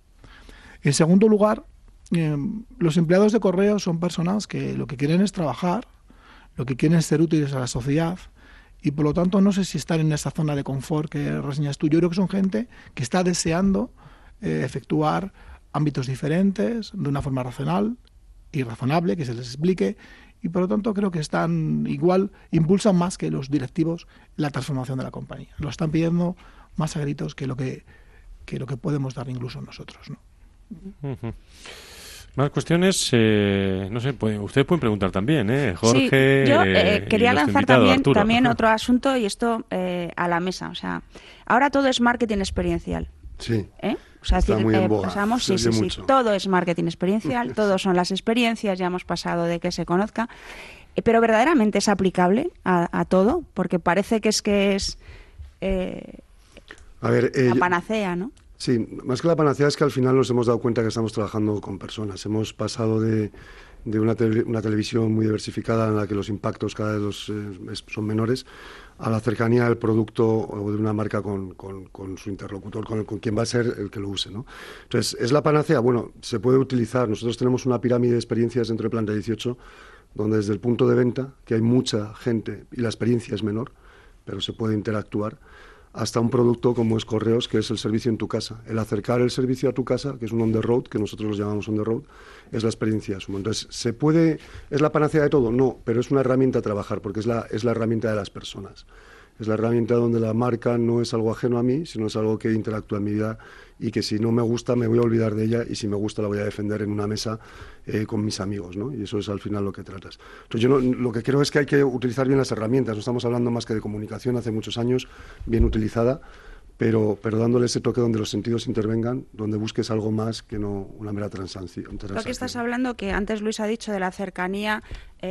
En segundo lugar, eh, los empleados de correos son personas que lo que quieren es trabajar, lo que quieren es ser útiles a la sociedad, y por lo tanto no sé si estar en esa zona de confort que reseñas tú. Yo creo que son gente que está deseando eh, efectuar ámbitos diferentes, de una forma racional y razonable, que se les explique, y por lo tanto creo que están igual, impulsan más que los directivos la transformación de la compañía. Lo están pidiendo más a gritos que lo que, que lo que podemos dar incluso nosotros, ¿no? Uh-huh. Más cuestiones, eh, no sé, puede, ustedes pueden preguntar también, ¿eh? Jorge. Sí, yo eh, quería lanzar también, también Ajá. otro asunto, y esto eh, a la mesa. O sea, ahora todo es marketing experiencial. Sí. ¿Eh? O sea, Está decir, muy en eh, boga, pasamos, se sí, sí, oye sí, mucho. todo es marketing experiencial, todos son las experiencias, ya hemos pasado de que se conozca, eh, pero verdaderamente es aplicable a, a todo, porque parece que es que es eh, A ver, eh, la panacea, ¿no? Sí, más que la panacea es que al final nos hemos dado cuenta que estamos trabajando con personas. Hemos pasado de, de una, tele, una televisión muy diversificada en la que los impactos cada vez los, eh, son menores, a la cercanía del producto o de una marca con, con, con su interlocutor, con, el, con quien va a ser el que lo use, ¿no? Entonces, ¿es la panacea? Bueno, se puede utilizar. Nosotros tenemos una pirámide de experiencias dentro de Planta dieciocho, donde desde el punto de venta, que hay mucha gente y la experiencia es menor, pero se puede interactuar, hasta un producto como es Correos, que es el servicio en tu casa. El acercar el servicio a tu casa, que es un on the road, que nosotros los llamamos on the road, es la experiencia sumo. Entonces, ¿se puede, es la panacea de todo? No, pero es una herramienta a trabajar, porque es la, es la herramienta de las personas. Es la herramienta donde la marca no es algo ajeno a mí, sino es algo que interactúa en mi vida y que si no me gusta me voy a olvidar de ella, y si me gusta la voy a defender en una mesa eh, con mis amigos, ¿no? Y eso es al final lo que tratas. Entonces yo no, lo que creo es que hay que utilizar bien las herramientas. No estamos hablando más que de comunicación hace muchos años, bien utilizada, pero, pero dándole ese toque donde los sentidos intervengan, donde busques algo más que no una mera transacción. Lo que estás hablando, que antes Luis ha dicho de la cercanía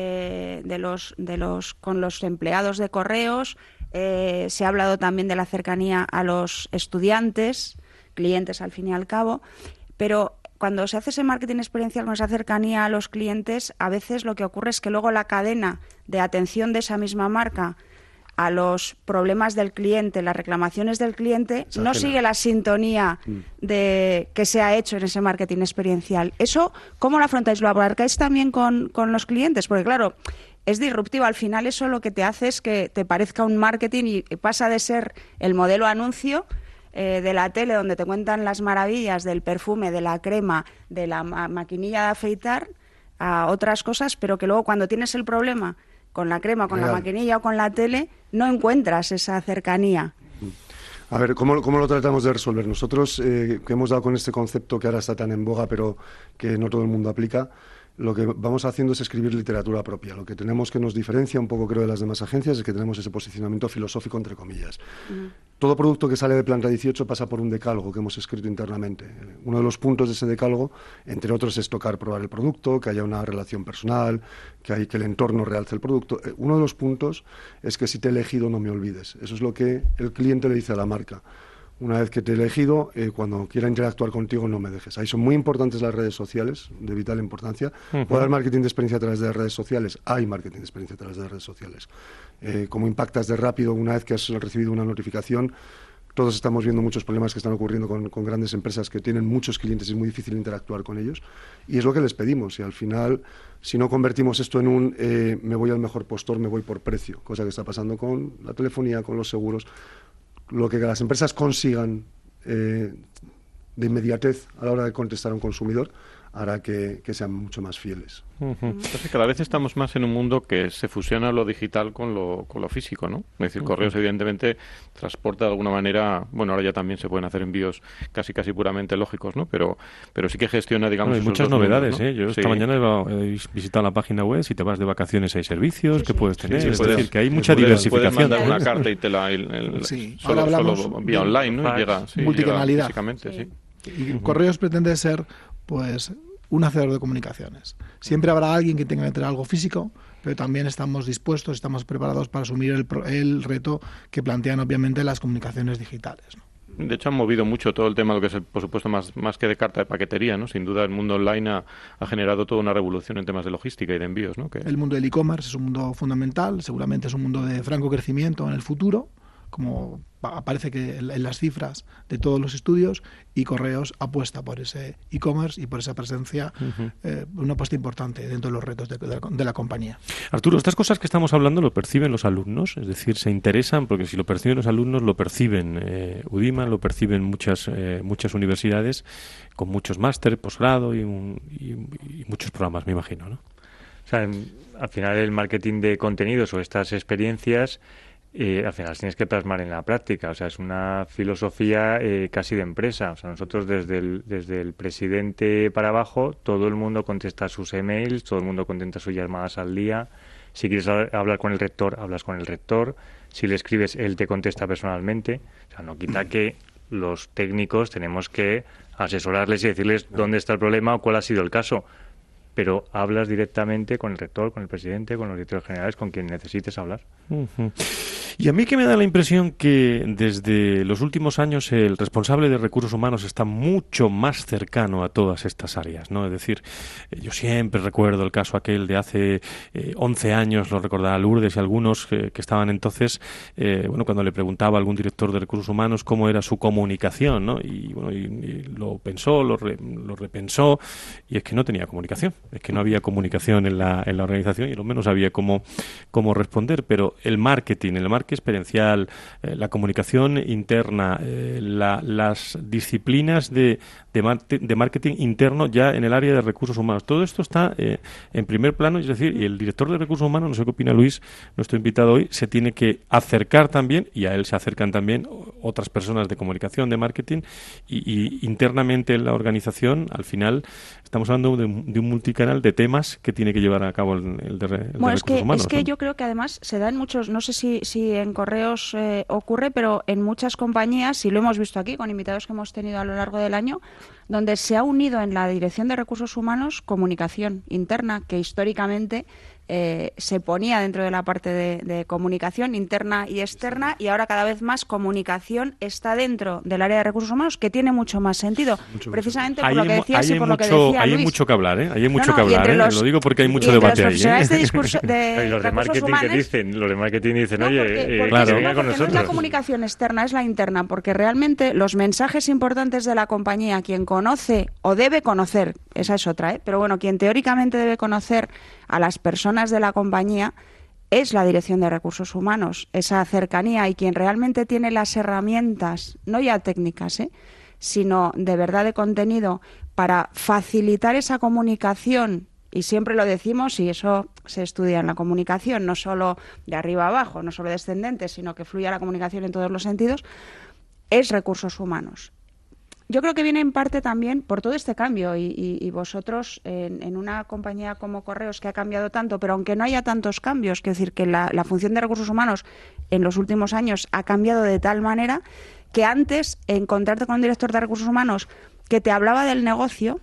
eh, de los, de los, con los empleados de correos, eh, se ha hablado también de la cercanía a los estudiantes, clientes al fin y al cabo, pero cuando se hace ese marketing experiencial con esa cercanía a los clientes, a veces lo que ocurre es que luego la cadena de atención de esa misma marca a los problemas del cliente, las reclamaciones del cliente, Esa no ajena. sigue la sintonía de que se ha hecho en ese marketing experiencial. ¿Eso cómo lo afrontáis? ¿Lo abarcáis también con, con los clientes? Porque claro, es disruptivo. Al final eso lo que te hace es que te parezca un marketing y pasa de ser el modelo anuncio eh, de la tele donde te cuentan las maravillas del perfume, de la crema, de la ma- maquinilla de afeitar, a otras cosas, pero que luego cuando tienes el problema con la crema, con Real. la maquinilla o con la tele, no encuentras esa cercanía. A ver, ¿cómo, cómo lo tratamos de resolver? Nosotros, eh, que hemos dado con este concepto que ahora está tan en boga, pero que no todo el mundo aplica, lo que vamos haciendo es escribir literatura propia. Lo que tenemos que nos diferencia un poco, creo, de las demás agencias es que tenemos ese posicionamiento filosófico, entre comillas. Uh-huh. Todo producto que sale de Planta dieciocho pasa por un decálogo que hemos escrito internamente. Uno de los puntos de ese decálogo, entre otros, es tocar, probar el producto, que haya una relación personal, que, hay, que el entorno realce el producto. Uno de los puntos es que si te he elegido no me olvides. Eso es lo que el cliente le dice a la marca. Una vez que te he elegido, eh, cuando quiera interactuar contigo, no me dejes. Ahí son muy importantes las redes sociales, de vital importancia. Uh-huh. ¿Puede haber marketing de experiencia a través de redes sociales? Hay marketing de experiencia a través de redes sociales. Eh, ¿Cómo impactas de rápido una vez que has recibido una notificación? Todos estamos viendo muchos problemas que están ocurriendo con, con grandes empresas que tienen muchos clientes y es muy difícil interactuar con ellos. Y es lo que les pedimos. Y al final, si no convertimos esto en un eh, me voy al mejor postor, me voy por precio, cosa que está pasando con la telefonía, con los seguros, lo que las empresas consigan eh, de inmediatez a la hora de contestar a un consumidor hará que, que sean mucho más fieles. Uh-huh. Entonces, cada vez estamos más en un mundo que se fusiona lo digital con lo, con lo físico, ¿no? Es decir, uh-huh. Correos evidentemente transporta de alguna manera, bueno, ahora ya también se pueden hacer envíos casi casi puramente lógicos, ¿no? Pero pero sí que gestiona, digamos, bueno, hay muchas novedades, mundos, ¿no? ¿eh? Yo sí. esta mañana he visitado la página web, si te vas de vacaciones hay servicios sí, que sí. puedes tener, sí, sí, es puedes, decir, que hay mucha puedes, diversificación. Puedes mandar ¿eh? una carta y te la el, el, sí. solo, Ahora hablamos solo vía online, ¿no? Y llega, sí, multicanalidad. llega físicamente, sí. sí. Y uh-huh. Correos pretende ser, pues, un hacedor de comunicaciones. Siempre habrá alguien que tenga que tener algo físico, pero también estamos dispuestos, estamos preparados para asumir el, el reto que plantean obviamente las comunicaciones digitales, ¿no? De hecho, han movido mucho todo el tema, lo que es, el, por supuesto, más, más que de carta de paquetería, ¿no? Sin duda, el mundo online ha, ha generado toda una revolución en temas de logística y de envíos, ¿no? Que... El mundo del e-commerce es un mundo fundamental, seguramente es un mundo de franco crecimiento en el futuro, como aparece que en las cifras de todos los estudios, y Correos apuesta por ese e-commerce y por esa presencia, uh-huh. eh, una apuesta importante dentro de los retos de, de, la, de la compañía. Arturo, estas cosas que estamos hablando lo perciben los alumnos, es decir, se interesan, porque si lo perciben los alumnos, lo perciben eh, UDIMA, lo perciben muchas eh, muchas universidades con muchos máster, posgrado y, un, y, y muchos programas, me imagino, ¿no? O sea, al final el marketing de contenidos o estas experiencias Eh, al final las tienes que plasmar en la práctica, o sea, es una filosofía eh, casi de empresa. O sea, nosotros desde el, desde el presidente para abajo, todo el mundo contesta sus emails, todo el mundo contesta sus llamadas al día. Si quieres hablar con el rector, hablas con el rector. Si le escribes, él te contesta personalmente. O sea, no quita que los técnicos tenemos que asesorarles y decirles dónde está el problema o cuál ha sido el caso. Pero hablas directamente con el rector, con el presidente, con los directores generales, con quien necesites hablar. Uh-huh. Y a mí que me da la impresión que desde los últimos años el responsable de recursos humanos está mucho más cercano a todas estas áreas, ¿no? Es decir, yo siempre recuerdo el caso aquel de hace eh, once años, lo recordará Lourdes y algunos que, que estaban entonces, eh, bueno, cuando le preguntaba a algún director de recursos humanos cómo era su comunicación, ¿no? Y bueno, y, y lo pensó, lo, re, lo repensó, y es que no tenía comunicación. Es que no había comunicación en la, en la organización y lo menos había cómo, cómo responder, pero el marketing, el marketing experiencial, eh, la comunicación interna, eh, la, las disciplinas de, de, mar- de marketing interno ya en el área de recursos humanos, todo esto está eh, en primer plano, es decir, y el director de recursos humanos, no sé qué opina Luis, nuestro invitado hoy, se tiene que acercar también, y a él se acercan también otras personas de comunicación, de marketing, y, y internamente en la organización, al final, estamos hablando de, de un multicanal de temas que tiene que llevar a cabo el, el de, el bueno, de es recursos que, humanos. Es que ¿no? yo creo que además se da en muchos, no sé si, si en Correos eh, ocurre, pero en muchas compañías, y lo hemos visto aquí con invitados que hemos tenido a lo largo del año, donde se ha unido en la Dirección de Recursos Humanos comunicación interna, que históricamente eh, se ponía dentro de la parte de, de comunicación interna y externa, y ahora cada vez más comunicación está dentro del área de recursos humanos, que tiene mucho más sentido, mucho precisamente por lo que decías y por mucho, lo que decía Ahí Luis. hay mucho que hablar, ¿eh? Ahí hay mucho no, no, que hablar, ¿eh? Los, lo digo porque hay mucho y debate los ahí. profesionales ¿eh? de discurso de y los de marketing humanos, que dicen, los de marketing dicen, no, oye, porque, eh, porque claro. que venga no, con porque nosotros. No es la comunicación externa, es la interna, porque realmente los mensajes importantes de la compañía, quien conoce o debe conocer, esa es otra, ¿eh? Pero bueno, quien teóricamente debe conocer a las personas de la compañía es la Dirección de Recursos Humanos, esa cercanía, y quien realmente tiene las herramientas, no ya técnicas, ¿eh? sino de verdad de contenido, para facilitar esa comunicación, y siempre lo decimos, y eso se estudia en la comunicación, no solo de arriba a abajo, no solo descendente, sino que fluya la comunicación en todos los sentidos, es recursos humanos. Yo creo que viene en parte también por todo este cambio, y, y, y vosotros en, en una compañía como Correos que ha cambiado tanto, pero aunque no haya tantos cambios, quiero decir que la, la función de recursos humanos en los últimos años ha cambiado de tal manera que antes encontrarte con un director de recursos humanos que te hablaba del negocio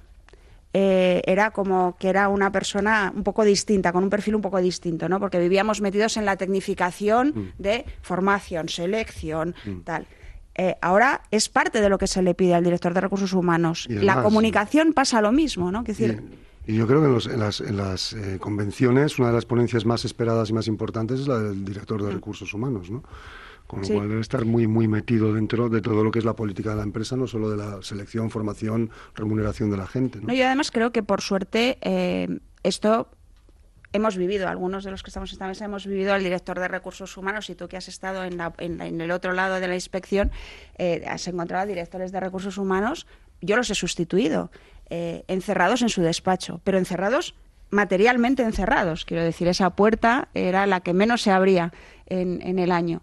eh, era como que era una persona un poco distinta, con un perfil un poco distinto, ¿no? Porque vivíamos metidos en la tecnificación mm. de formación, selección, mm. tal. Eh, ahora es parte de lo que se le pide al director de recursos humanos. Además, la comunicación pasa lo mismo, ¿no? Quiero decir, y, y yo creo que en, los, en las, en las eh, convenciones una de las ponencias más esperadas y más importantes es la del director de recursos humanos, ¿no? Con lo sí. cual debe estar muy muy metido dentro de todo lo que es la política de la empresa, no solo de la selección, formación, remuneración de la gente, ¿no? No, yo además creo que por suerte eh, esto hemos vivido, algunos de los que estamos en esta mesa hemos vivido al director de recursos humanos, y tú que has estado en, la, en, la, en el otro lado de la inspección, eh, has encontrado a directores de recursos humanos, yo los he sustituido, eh, encerrados en su despacho, pero encerrados, materialmente encerrados, quiero decir, esa puerta era la que menos se abría en, en el año.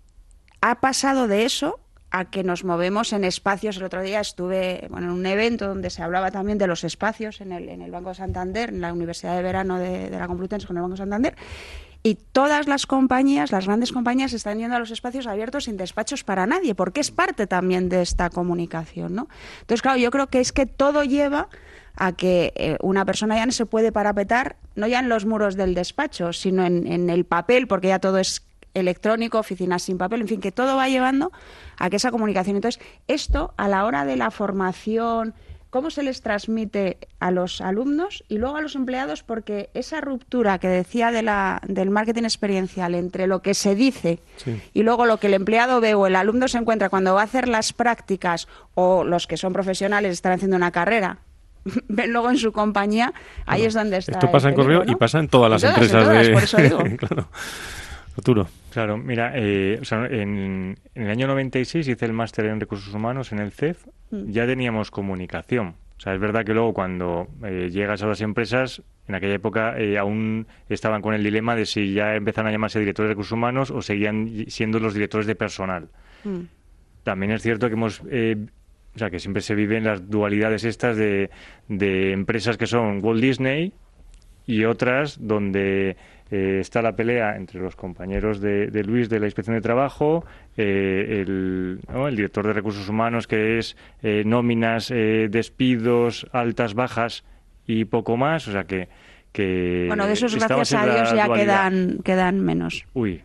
Ha pasado de eso a que nos movemos en espacios. El otro día estuve bueno, en un evento donde se hablaba también de los espacios en el, en el Banco de Santander, en la Universidad de Verano de, de la Complutense con el Banco de Santander, y todas las compañías, las grandes compañías, están yendo a los espacios abiertos sin despachos para nadie, porque es parte también de esta comunicación, ¿no? Entonces, claro, yo creo que es que todo lleva a que eh, una persona ya no se puede parapetar, no ya en los muros del despacho, sino en, en el papel, porque ya todo es electrónico, oficinas sin papel, en fin, que todo va llevando a que esa comunicación. Entonces, esto a la hora de la formación, cómo se les transmite a los alumnos y luego a los empleados, porque esa ruptura que decía de la, del marketing experiencial entre lo que se dice sí. y luego lo que el empleado ve o el alumno se encuentra cuando va a hacer las prácticas, o los que son profesionales están haciendo una carrera, ven luego en su compañía, ahí bueno, es donde está. Esto pasa en Correo, ¿no? Y pasa en todas las en todas, empresas. En todas, de... por eso digo. Claro. Arturo. Claro, mira, eh, o sea, en, en el año noventa y seis hice el máster en Recursos Humanos en el C E F, mm. ya teníamos comunicación. O sea, es verdad que luego cuando eh, llegas a las empresas, en aquella época eh, aún estaban con el dilema de si ya empezaron a llamarse directores de recursos humanos o seguían siendo los directores de personal. Mm. También es cierto que hemos... Eh, o sea, que siempre se viven las dualidades estas de, de empresas que son Walt Disney y otras donde eh, está la pelea entre los compañeros de, de Luis de la Inspección de Trabajo, eh, el, ¿no? el director de Recursos Humanos, que es eh, nóminas, eh, despidos, altas, bajas y poco más. O sea, que... que bueno, de esos gracias a Dios ya quedan, quedan menos. Uy.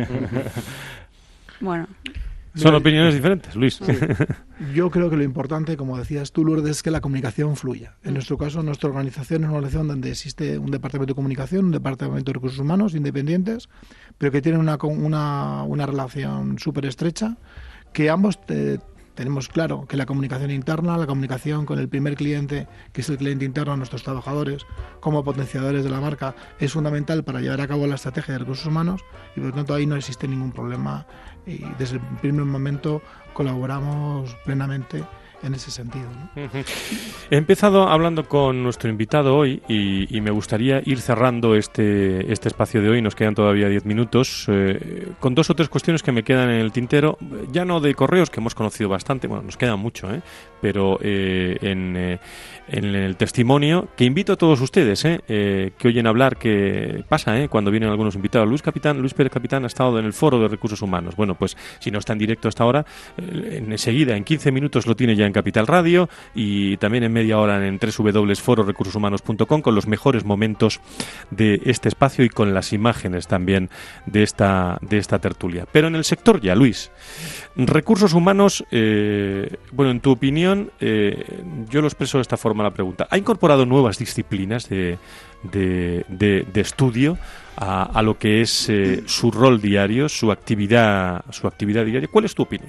Bueno... Son opiniones diferentes, Luis. Sí. Yo creo que lo importante, como decías tú, Lourdes, es que la comunicación fluya. En nuestro caso, nuestra organización es una organización donde existe un departamento de comunicación, un departamento de recursos humanos independientes, pero que tienen una, una, una relación súper estrecha, que ambos te, tenemos claro que la comunicación interna, la comunicación con el primer cliente, que es el cliente interno, nuestros trabajadores, como potenciadores de la marca, es fundamental para llevar a cabo la estrategia de recursos humanos y por lo tanto ahí no existe ningún problema y desde el primer momento colaboramos plenamente en ese sentido, ¿no? Uh-huh. He empezado hablando con nuestro invitado hoy y, y me gustaría ir cerrando este, este espacio de hoy, nos quedan todavía diez minutos, eh, con dos o tres cuestiones que me quedan en el tintero, ya no de correos, que hemos conocido bastante, bueno, nos queda mucho, ¿eh? pero eh, en, eh, en el testimonio, que invito a todos ustedes ¿eh? Eh, que oyen hablar, que pasa ¿eh? cuando vienen algunos invitados. Luis Capitán, Luis Pérez Capitán ha estado en el Foro de Recursos Humanos. Bueno, pues si no está en directo hasta ahora, eh, enseguida, en quince minutos lo tiene ya en Capital Radio y también en media hora en doble u doble u doble u punto foro recursos humanos punto com con los mejores momentos de este espacio y con las imágenes también de esta, de esta tertulia. Pero en el sector ya, Luis, recursos humanos, eh, bueno, en tu opinión, eh, yo lo expreso de esta forma la pregunta. ¿Ha incorporado nuevas disciplinas de, de, de, de estudio a, a lo que es eh, su rol diario, su actividad, su actividad diaria? ¿Cuál es tu opinión?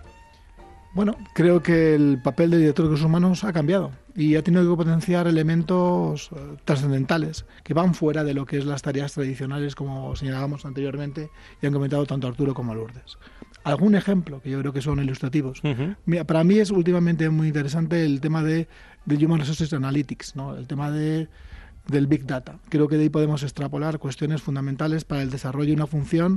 Bueno, creo que el papel del director de recursos humanos ha cambiado y ha tenido que potenciar elementos eh, trascendentales que van fuera de lo que es las tareas tradicionales, como señalábamos anteriormente y han comentado tanto Arturo como Lourdes. Algún ejemplo que yo creo que son ilustrativos. Uh-huh. Mira, para mí es últimamente muy interesante el tema de, de Human Resources Analytics, ¿no? El tema de, del Big Data. Creo que de ahí podemos extrapolar cuestiones fundamentales para el desarrollo de una función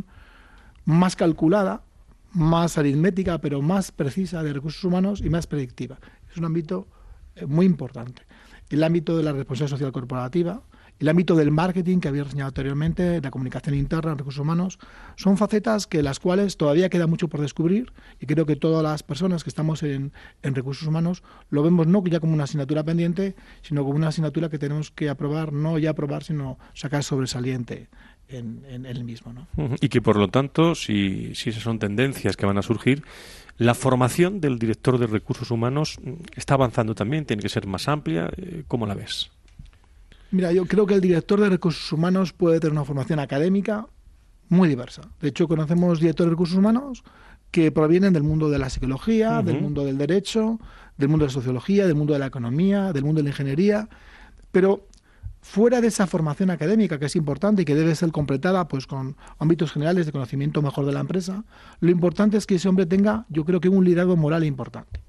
más calculada, más aritmética, pero más precisa de recursos humanos y más predictiva. Es un ámbito eh, muy importante. El ámbito de la responsabilidad social corporativa, el ámbito del marketing que había reseñado anteriormente, la comunicación interna en recursos humanos, son facetas que las cuales todavía queda mucho por descubrir y creo que todas las personas que estamos en, en recursos humanos lo vemos no ya como una asignatura pendiente, sino como una asignatura que tenemos que aprobar, no ya aprobar, sino sacar sobresaliente En, en el mismo, ¿no? Y que por lo tanto, si, si esas son tendencias que van a surgir, la formación del director de recursos humanos está avanzando también, tiene que ser más amplia. ¿Cómo la ves? Mira, yo creo que el director de recursos humanos puede tener una formación académica muy diversa. De hecho, conocemos directores de recursos humanos que provienen del mundo de la psicología, uh-huh. del mundo del derecho, del mundo de la sociología, del mundo de la economía, del mundo de la ingeniería, pero fuera de esa formación académica, que es importante y que debe ser completada pues con ámbitos generales de conocimiento mejor de la empresa, lo importante es que ese hombre tenga, yo creo que un liderazgo moral importante.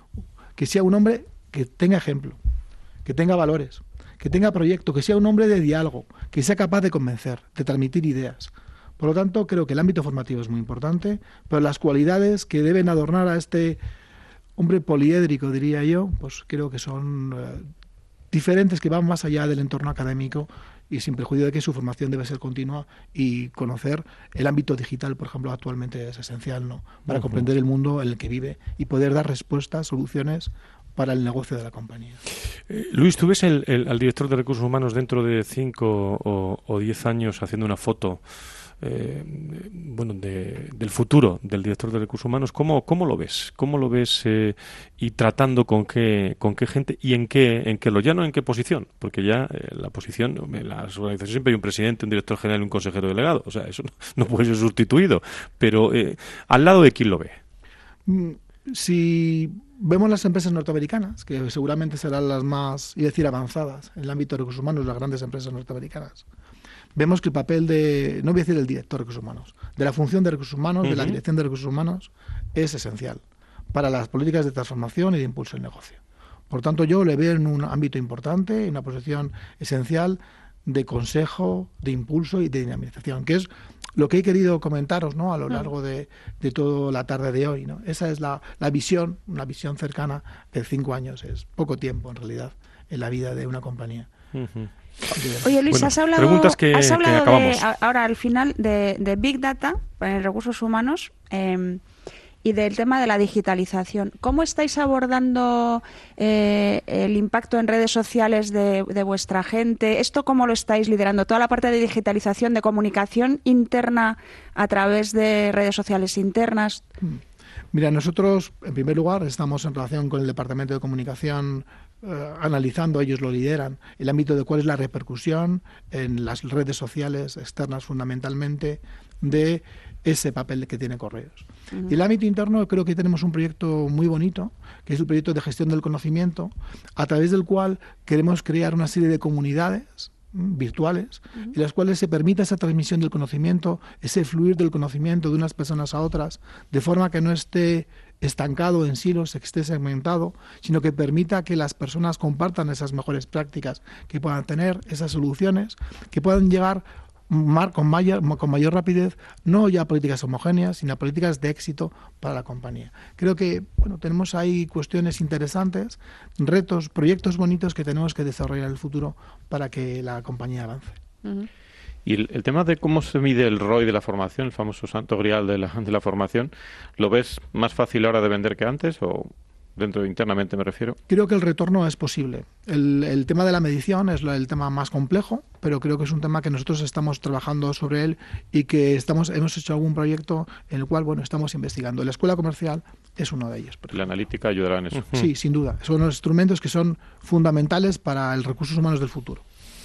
Que sea un hombre que tenga ejemplo, que tenga valores, que tenga proyecto, que sea un hombre de diálogo, que sea capaz de convencer, de transmitir ideas. Por lo tanto, creo que el ámbito formativo es muy importante, pero las cualidades que deben adornar a este hombre poliédrico, diría yo, pues creo que son eh, diferentes, que van más allá del entorno académico y sin perjuicio de que su formación debe ser continua y conocer el ámbito digital, por ejemplo, actualmente es esencial, ¿no? Para uh-huh. comprender el mundo en el que vive y poder dar respuestas, soluciones para el negocio de la compañía. Eh, Luis, ¿tú ves el, el, al director de recursos humanos dentro de cinco o, o diez años haciendo una foto eh, bueno, de, del futuro del director de recursos humanos, ¿cómo, cómo lo ves? ¿Cómo lo ves eh, y tratando con qué, con qué gente y en qué, en qué lo llano, en qué posición? Porque ya eh, la posición, en las organizaciones siempre hay un presidente, un director general y un consejero delegado. O sea, eso no, no puede ser sustituido. Pero eh, ¿al lado de quién lo ve? Si vemos las empresas norteamericanas, que seguramente serán las más, y decir, avanzadas en el ámbito de recursos humanos, las grandes empresas norteamericanas, vemos que el papel de, no voy a decir del director de recursos humanos, de la función de recursos humanos, uh-huh. de la dirección de recursos humanos, es esencial para las políticas de transformación y de impulso del negocio. Por tanto, yo le veo en un ámbito importante, en una posición esencial de consejo, de impulso y de dinamización, que es lo que he querido comentaros, ¿no?, a lo largo de, de toda la tarde de hoy, ¿no? Esa es la, la visión, una visión cercana de cinco años, es poco tiempo en realidad en la vida de una compañía. Uh-huh. Oye, Luis, bueno, has hablado, preguntas que, has hablado que acabamos. de, ahora al final de, de Big Data en recursos humanos eh, y del tema de la digitalización. ¿Cómo estáis abordando eh, el impacto en redes sociales de, de vuestra gente? ¿Esto cómo lo estáis liderando? Toda la parte de digitalización, de comunicación interna a través de redes sociales internas. Mira, nosotros, en primer lugar, estamos en relación con el Departamento de Comunicación, eh, analizando, ellos lo lideran, el ámbito de cuál es la repercusión en las redes sociales externas fundamentalmente de ese papel que tiene Correos. Uh-huh. Y el ámbito interno, creo que tenemos un proyecto muy bonito, que es el proyecto de gestión del conocimiento, a través del cual queremos crear una serie de comunidades virtuales, uh-huh. en las cuales se permita esa transmisión del conocimiento, ese fluir del conocimiento de unas personas a otras, de forma que no esté estancado en silos, que esté segmentado, sino que permita que las personas compartan esas mejores prácticas, que puedan tener esas soluciones, que puedan llegar con mayor, con mayor rapidez, no ya a políticas homogéneas, sino a políticas de éxito para la compañía. Creo que bueno, tenemos ahí cuestiones interesantes, retos, proyectos bonitos que tenemos que desarrollar en el futuro para que la compañía avance. Uh-huh. Y el, el tema de cómo se mide el R O I de la formación, el famoso santo grial de la, de la formación, ¿lo ves más fácil ahora de vender que antes o...? Dentro internamente me refiero. Creo que el retorno es posible. El, el tema de la medición es el tema más complejo, pero creo que es un tema que nosotros estamos trabajando sobre él y que estamos hemos hecho algún proyecto en el cual bueno estamos investigando. La escuela comercial es uno de ellos. La analítica ayudará en eso. Sí, sin duda. Son los instrumentos que son fundamentales para el recursos humanos del futuro.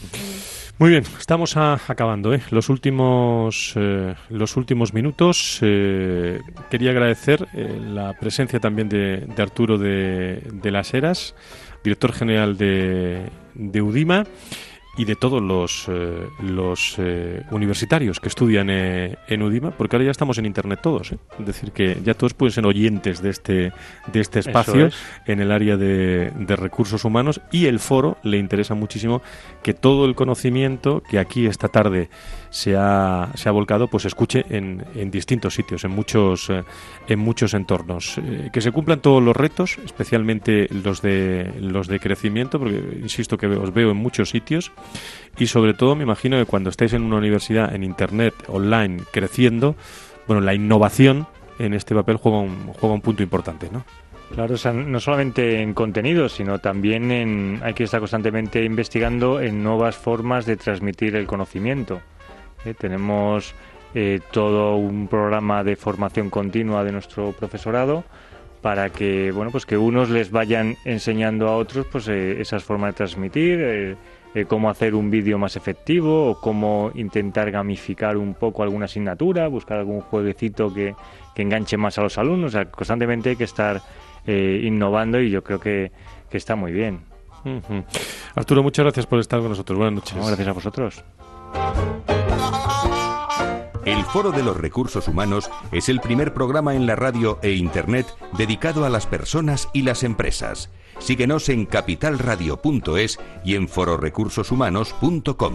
Muy bien, estamos a, acabando, ¿eh? Los últimos eh, los últimos minutos. Eh, quería agradecer eh, la presencia también de, de Arturo de, de las Heras, director general de, de UDIMA, y de todos los eh, los eh, universitarios que estudian eh, en UDIMA, porque ahora ya estamos en internet todos, ¿eh? Es decir, que ya todos pueden ser oyentes de este de este espacio es. En el área de, de recursos humanos, y el foro le interesa muchísimo que todo el conocimiento que aquí esta tarde se ha, se ha volcado, pues escuche en, en distintos sitios, en muchos eh, en muchos entornos, eh, que se cumplan todos los retos, especialmente los de los de crecimiento, porque insisto que os veo en muchos sitios. Y sobre todo me imagino que cuando estáis en una universidad, en internet, online, creciendo, bueno, la innovación en este papel juega un, juega un punto importante, ¿no? Claro, o sea, no solamente en contenidos, sino también en hay que estar constantemente investigando en nuevas formas de transmitir el conocimiento. ¿Eh? Tenemos eh, todo un programa de formación continua de nuestro profesorado para que, bueno, pues que unos les vayan enseñando a otros, pues eh, esas formas de transmitir. Eh, Eh, cómo hacer un vídeo más efectivo o cómo intentar gamificar un poco alguna asignatura, buscar algún jueguecito que, que enganche más a los alumnos. O sea, constantemente hay que estar eh, innovando y yo creo que, que está muy bien. Uh-huh. Arturo, muchas gracias por estar con nosotros. Buenas noches. No, gracias a vosotros. El Foro de los Recursos Humanos es el primer programa en la radio e internet dedicado a las personas y las empresas. Síguenos en capital radio punto es y en foro recursos humanos punto com.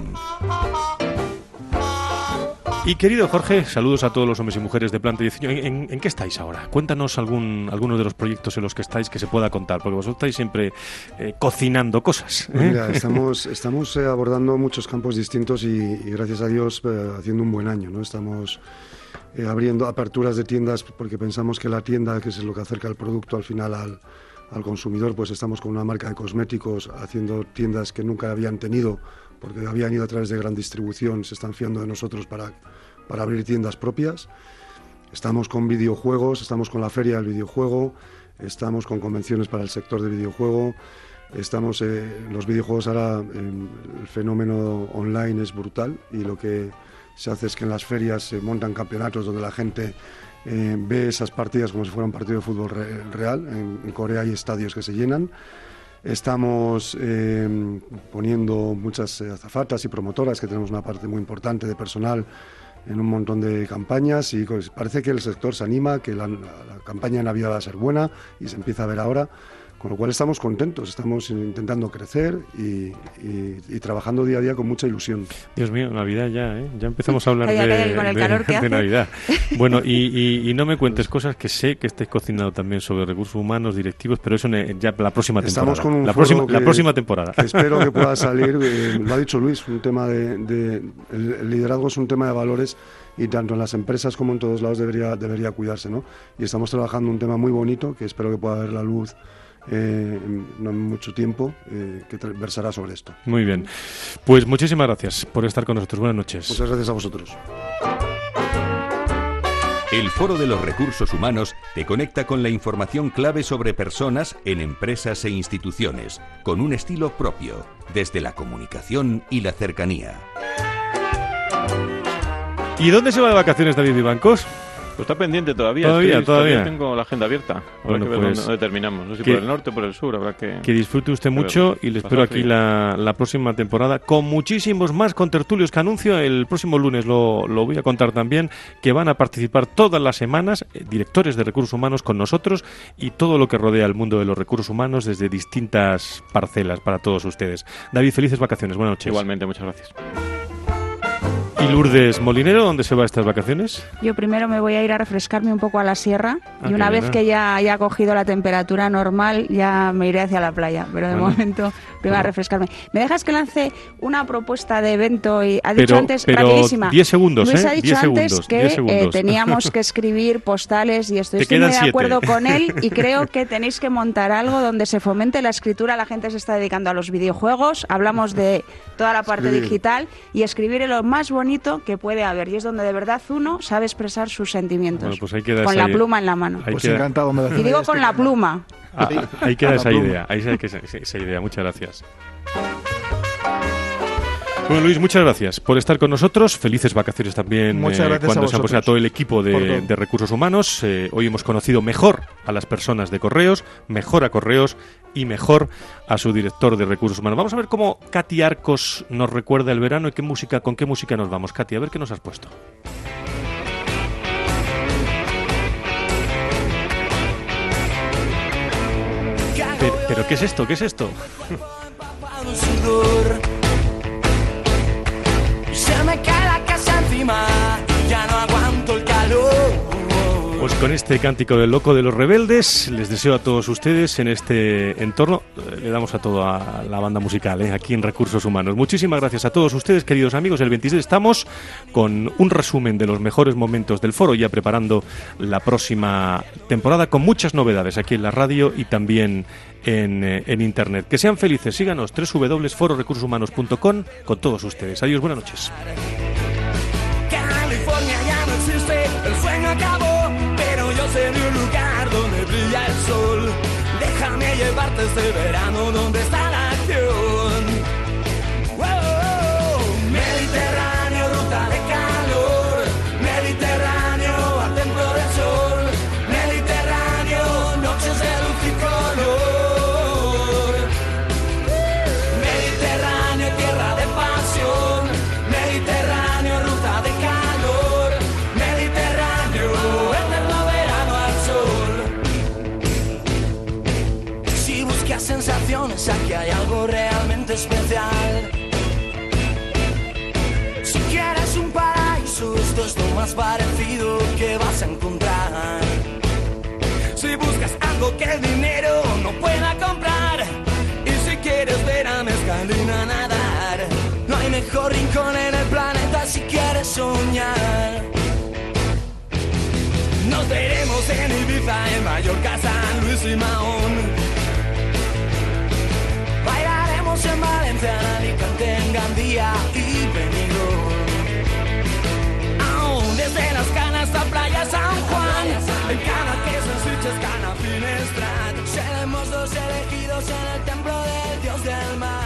Y querido Jorge, saludos a todos los hombres y mujeres de Planta dieciocho. ¿En, en, ¿En qué estáis ahora? Cuéntanos algún alguno de los proyectos en los que estáis que se pueda contar, porque vosotros estáis siempre eh, cocinando cosas. ¿eh? Mira, estamos, estamos eh, abordando muchos campos distintos y, y gracias a Dios eh, haciendo un buen año, ¿no? Estamos eh, abriendo aperturas de tiendas porque pensamos que la tienda, que es lo que acerca el producto al final al, al consumidor, pues estamos con una marca de cosméticos haciendo tiendas que nunca habían tenido porque habían ido a través de gran distribución, se están fiando de nosotros para para abrir tiendas propias. Estamos con videojuegos, estamos con la feria del videojuego, estamos con convenciones para el sector del videojuego, estamos eh, los videojuegos ahora, eh, el fenómeno online es brutal y lo que se hace es que en las ferias se montan campeonatos donde la gente eh, ve esas partidas como si fuera un partido de fútbol re real. En, en Corea hay estadios que se llenan. Estamos eh, poniendo muchas azafatas y promotoras, que tenemos una parte muy importante de personal en un montón de campañas, y pues, parece que el sector se anima, que la, la, la campaña de Navidad va a ser buena y se empieza a ver ahora, con lo cual estamos contentos, estamos intentando crecer y, y, y trabajando día a día con mucha ilusión. Dios mío, Navidad ya, ¿eh? Ya empezamos a hablar Calla, de, calla, con el de, calor que de hace. Navidad. Bueno, y, y, y no me cuentes cosas que sé que estáis cocinando también sobre recursos humanos, directivos, pero eso en, ya la próxima temporada. Estamos con un la, foro próxima, que, la próxima temporada. Que espero que pueda salir, eh, lo ha dicho Luis, un tema de, de el, el liderazgo es un tema de valores y tanto en las empresas como en todos lados debería, debería cuidarse, ¿no? Y estamos trabajando un tema muy bonito que espero que pueda ver la luz Eh, no en mucho tiempo, eh, que versará sobre esto. Muy bien, pues muchísimas gracias por estar con nosotros. Buenas noches. Muchas gracias a vosotros. El Foro de los Recursos Humanos te conecta con la información clave sobre personas en empresas e instituciones, con un estilo propio, desde la comunicación y la cercanía. ¿Y dónde se va de vacaciones David Vivancos? Pues está pendiente todavía. Todavía, Estoy, todavía. tengo la agenda abierta. Habrá Bueno, que ver pues, dónde, dónde terminamos. No sé si que- por el norte o por el sur. Habrá que... Que disfrute usted que mucho verlo. y le Pasar espero aquí frío. la, la próxima temporada con muchísimos más contertulios que anuncio. El próximo lunes lo, lo voy a contar también, que van a participar todas las semanas eh, directores de recursos humanos con nosotros y todo lo que rodea el mundo de los recursos humanos desde distintas parcelas para todos ustedes. David, felices vacaciones. Buenas noches. Igualmente, muchas gracias. ¿Y Lourdes Molinero, dónde se va estas vacaciones? Yo primero me voy a ir a refrescarme un poco a la sierra Ah, y una qué vez bien, ¿eh? que ya haya cogido la temperatura normal ya me iré hacia la playa, pero de Bueno. momento primero a Bueno. refrescarme. ¿Me dejas que lance una propuesta de evento? Y ha dicho Pero- antes, pero rapidísima. diez segundos, Luis ¿eh? ha dicho diez antes segundos, que diez segundos. eh, teníamos que escribir postales y estoy, Te estoy quedan muy de siete. acuerdo con él y creo que tenéis que montar algo donde se fomente la escritura. La gente se está dedicando a los videojuegos, hablamos de toda la parte Escribir. digital y escribir es lo más bonito que puede haber y es donde de verdad uno sabe expresar sus sentimientos Bueno, pues ahí queda con esa la idea. pluma en la mano. Ahí Pues queda- encantado. Me Y digo con la pluma. Ah, ahí queda La esa pluma. idea, ahí queda esa, esa idea. Muchas gracias. Bueno, Luis, muchas gracias por estar con nosotros. Felices vacaciones también Muchas eh, gracias cuando a se vosotros a todo el equipo por de, todo. de recursos humanos. Eh, hoy hemos conocido mejor a las personas de Correos, mejor a Correos y mejor a su director de recursos humanos. Vamos a ver cómo Katy Arcos nos recuerda el verano y qué música, con qué música nos vamos. Katy, a ver qué nos has puesto. Pero, pero ¿qué es esto? ¿Qué es esto? empapado en sudor. Y se me cae la casa encima, ya no aguanto el calor. Pues con este cántico del loco de los rebeldes, les deseo a todos ustedes en este entorno, eh, le damos a toda la banda musical, eh, aquí en Recursos Humanos. Muchísimas gracias a todos ustedes, queridos amigos. El veintiséis estamos con un resumen de los mejores momentos del foro, ya preparando la próxima temporada con muchas novedades aquí en la radio y también en, eh, en internet. Que sean felices, síganos, doble u doble u doble u punto foro recursos humanos punto com con todos ustedes. Adiós, buenas noches. California ya no existe, el sueño acabó, pero yo sé de un lugar donde brilla el sol. Déjame llevarte este verano donde está la acción. Wow, Mediterráneo, ruta de calor. Mediterráneo, al templo del sol. Mediterráneo, noches de luz y color. Mediterráneo, tierra de pasión. Mediterráneo, ruta de calor. Mediterráneo, eterno verano al sol. Si buscas sensaciones, aquí hay algo realmente especial. Si quieres un paraíso, esto es lo más parecido que vas a encontrar. Si buscas algo que el dinero no pueda comprar, y si quieres ver a mezcalina nadar, no hay mejor rincón en el planeta si quieres soñar. Nos veremos en Ibiza, en Mallorca, San Luis y Mahón. Bailaremos en Valencia, en Alicante, en Gandía y Benidorm. Oh, s'escana finestrat. Seremos los elegidos en el templo del dios del mar.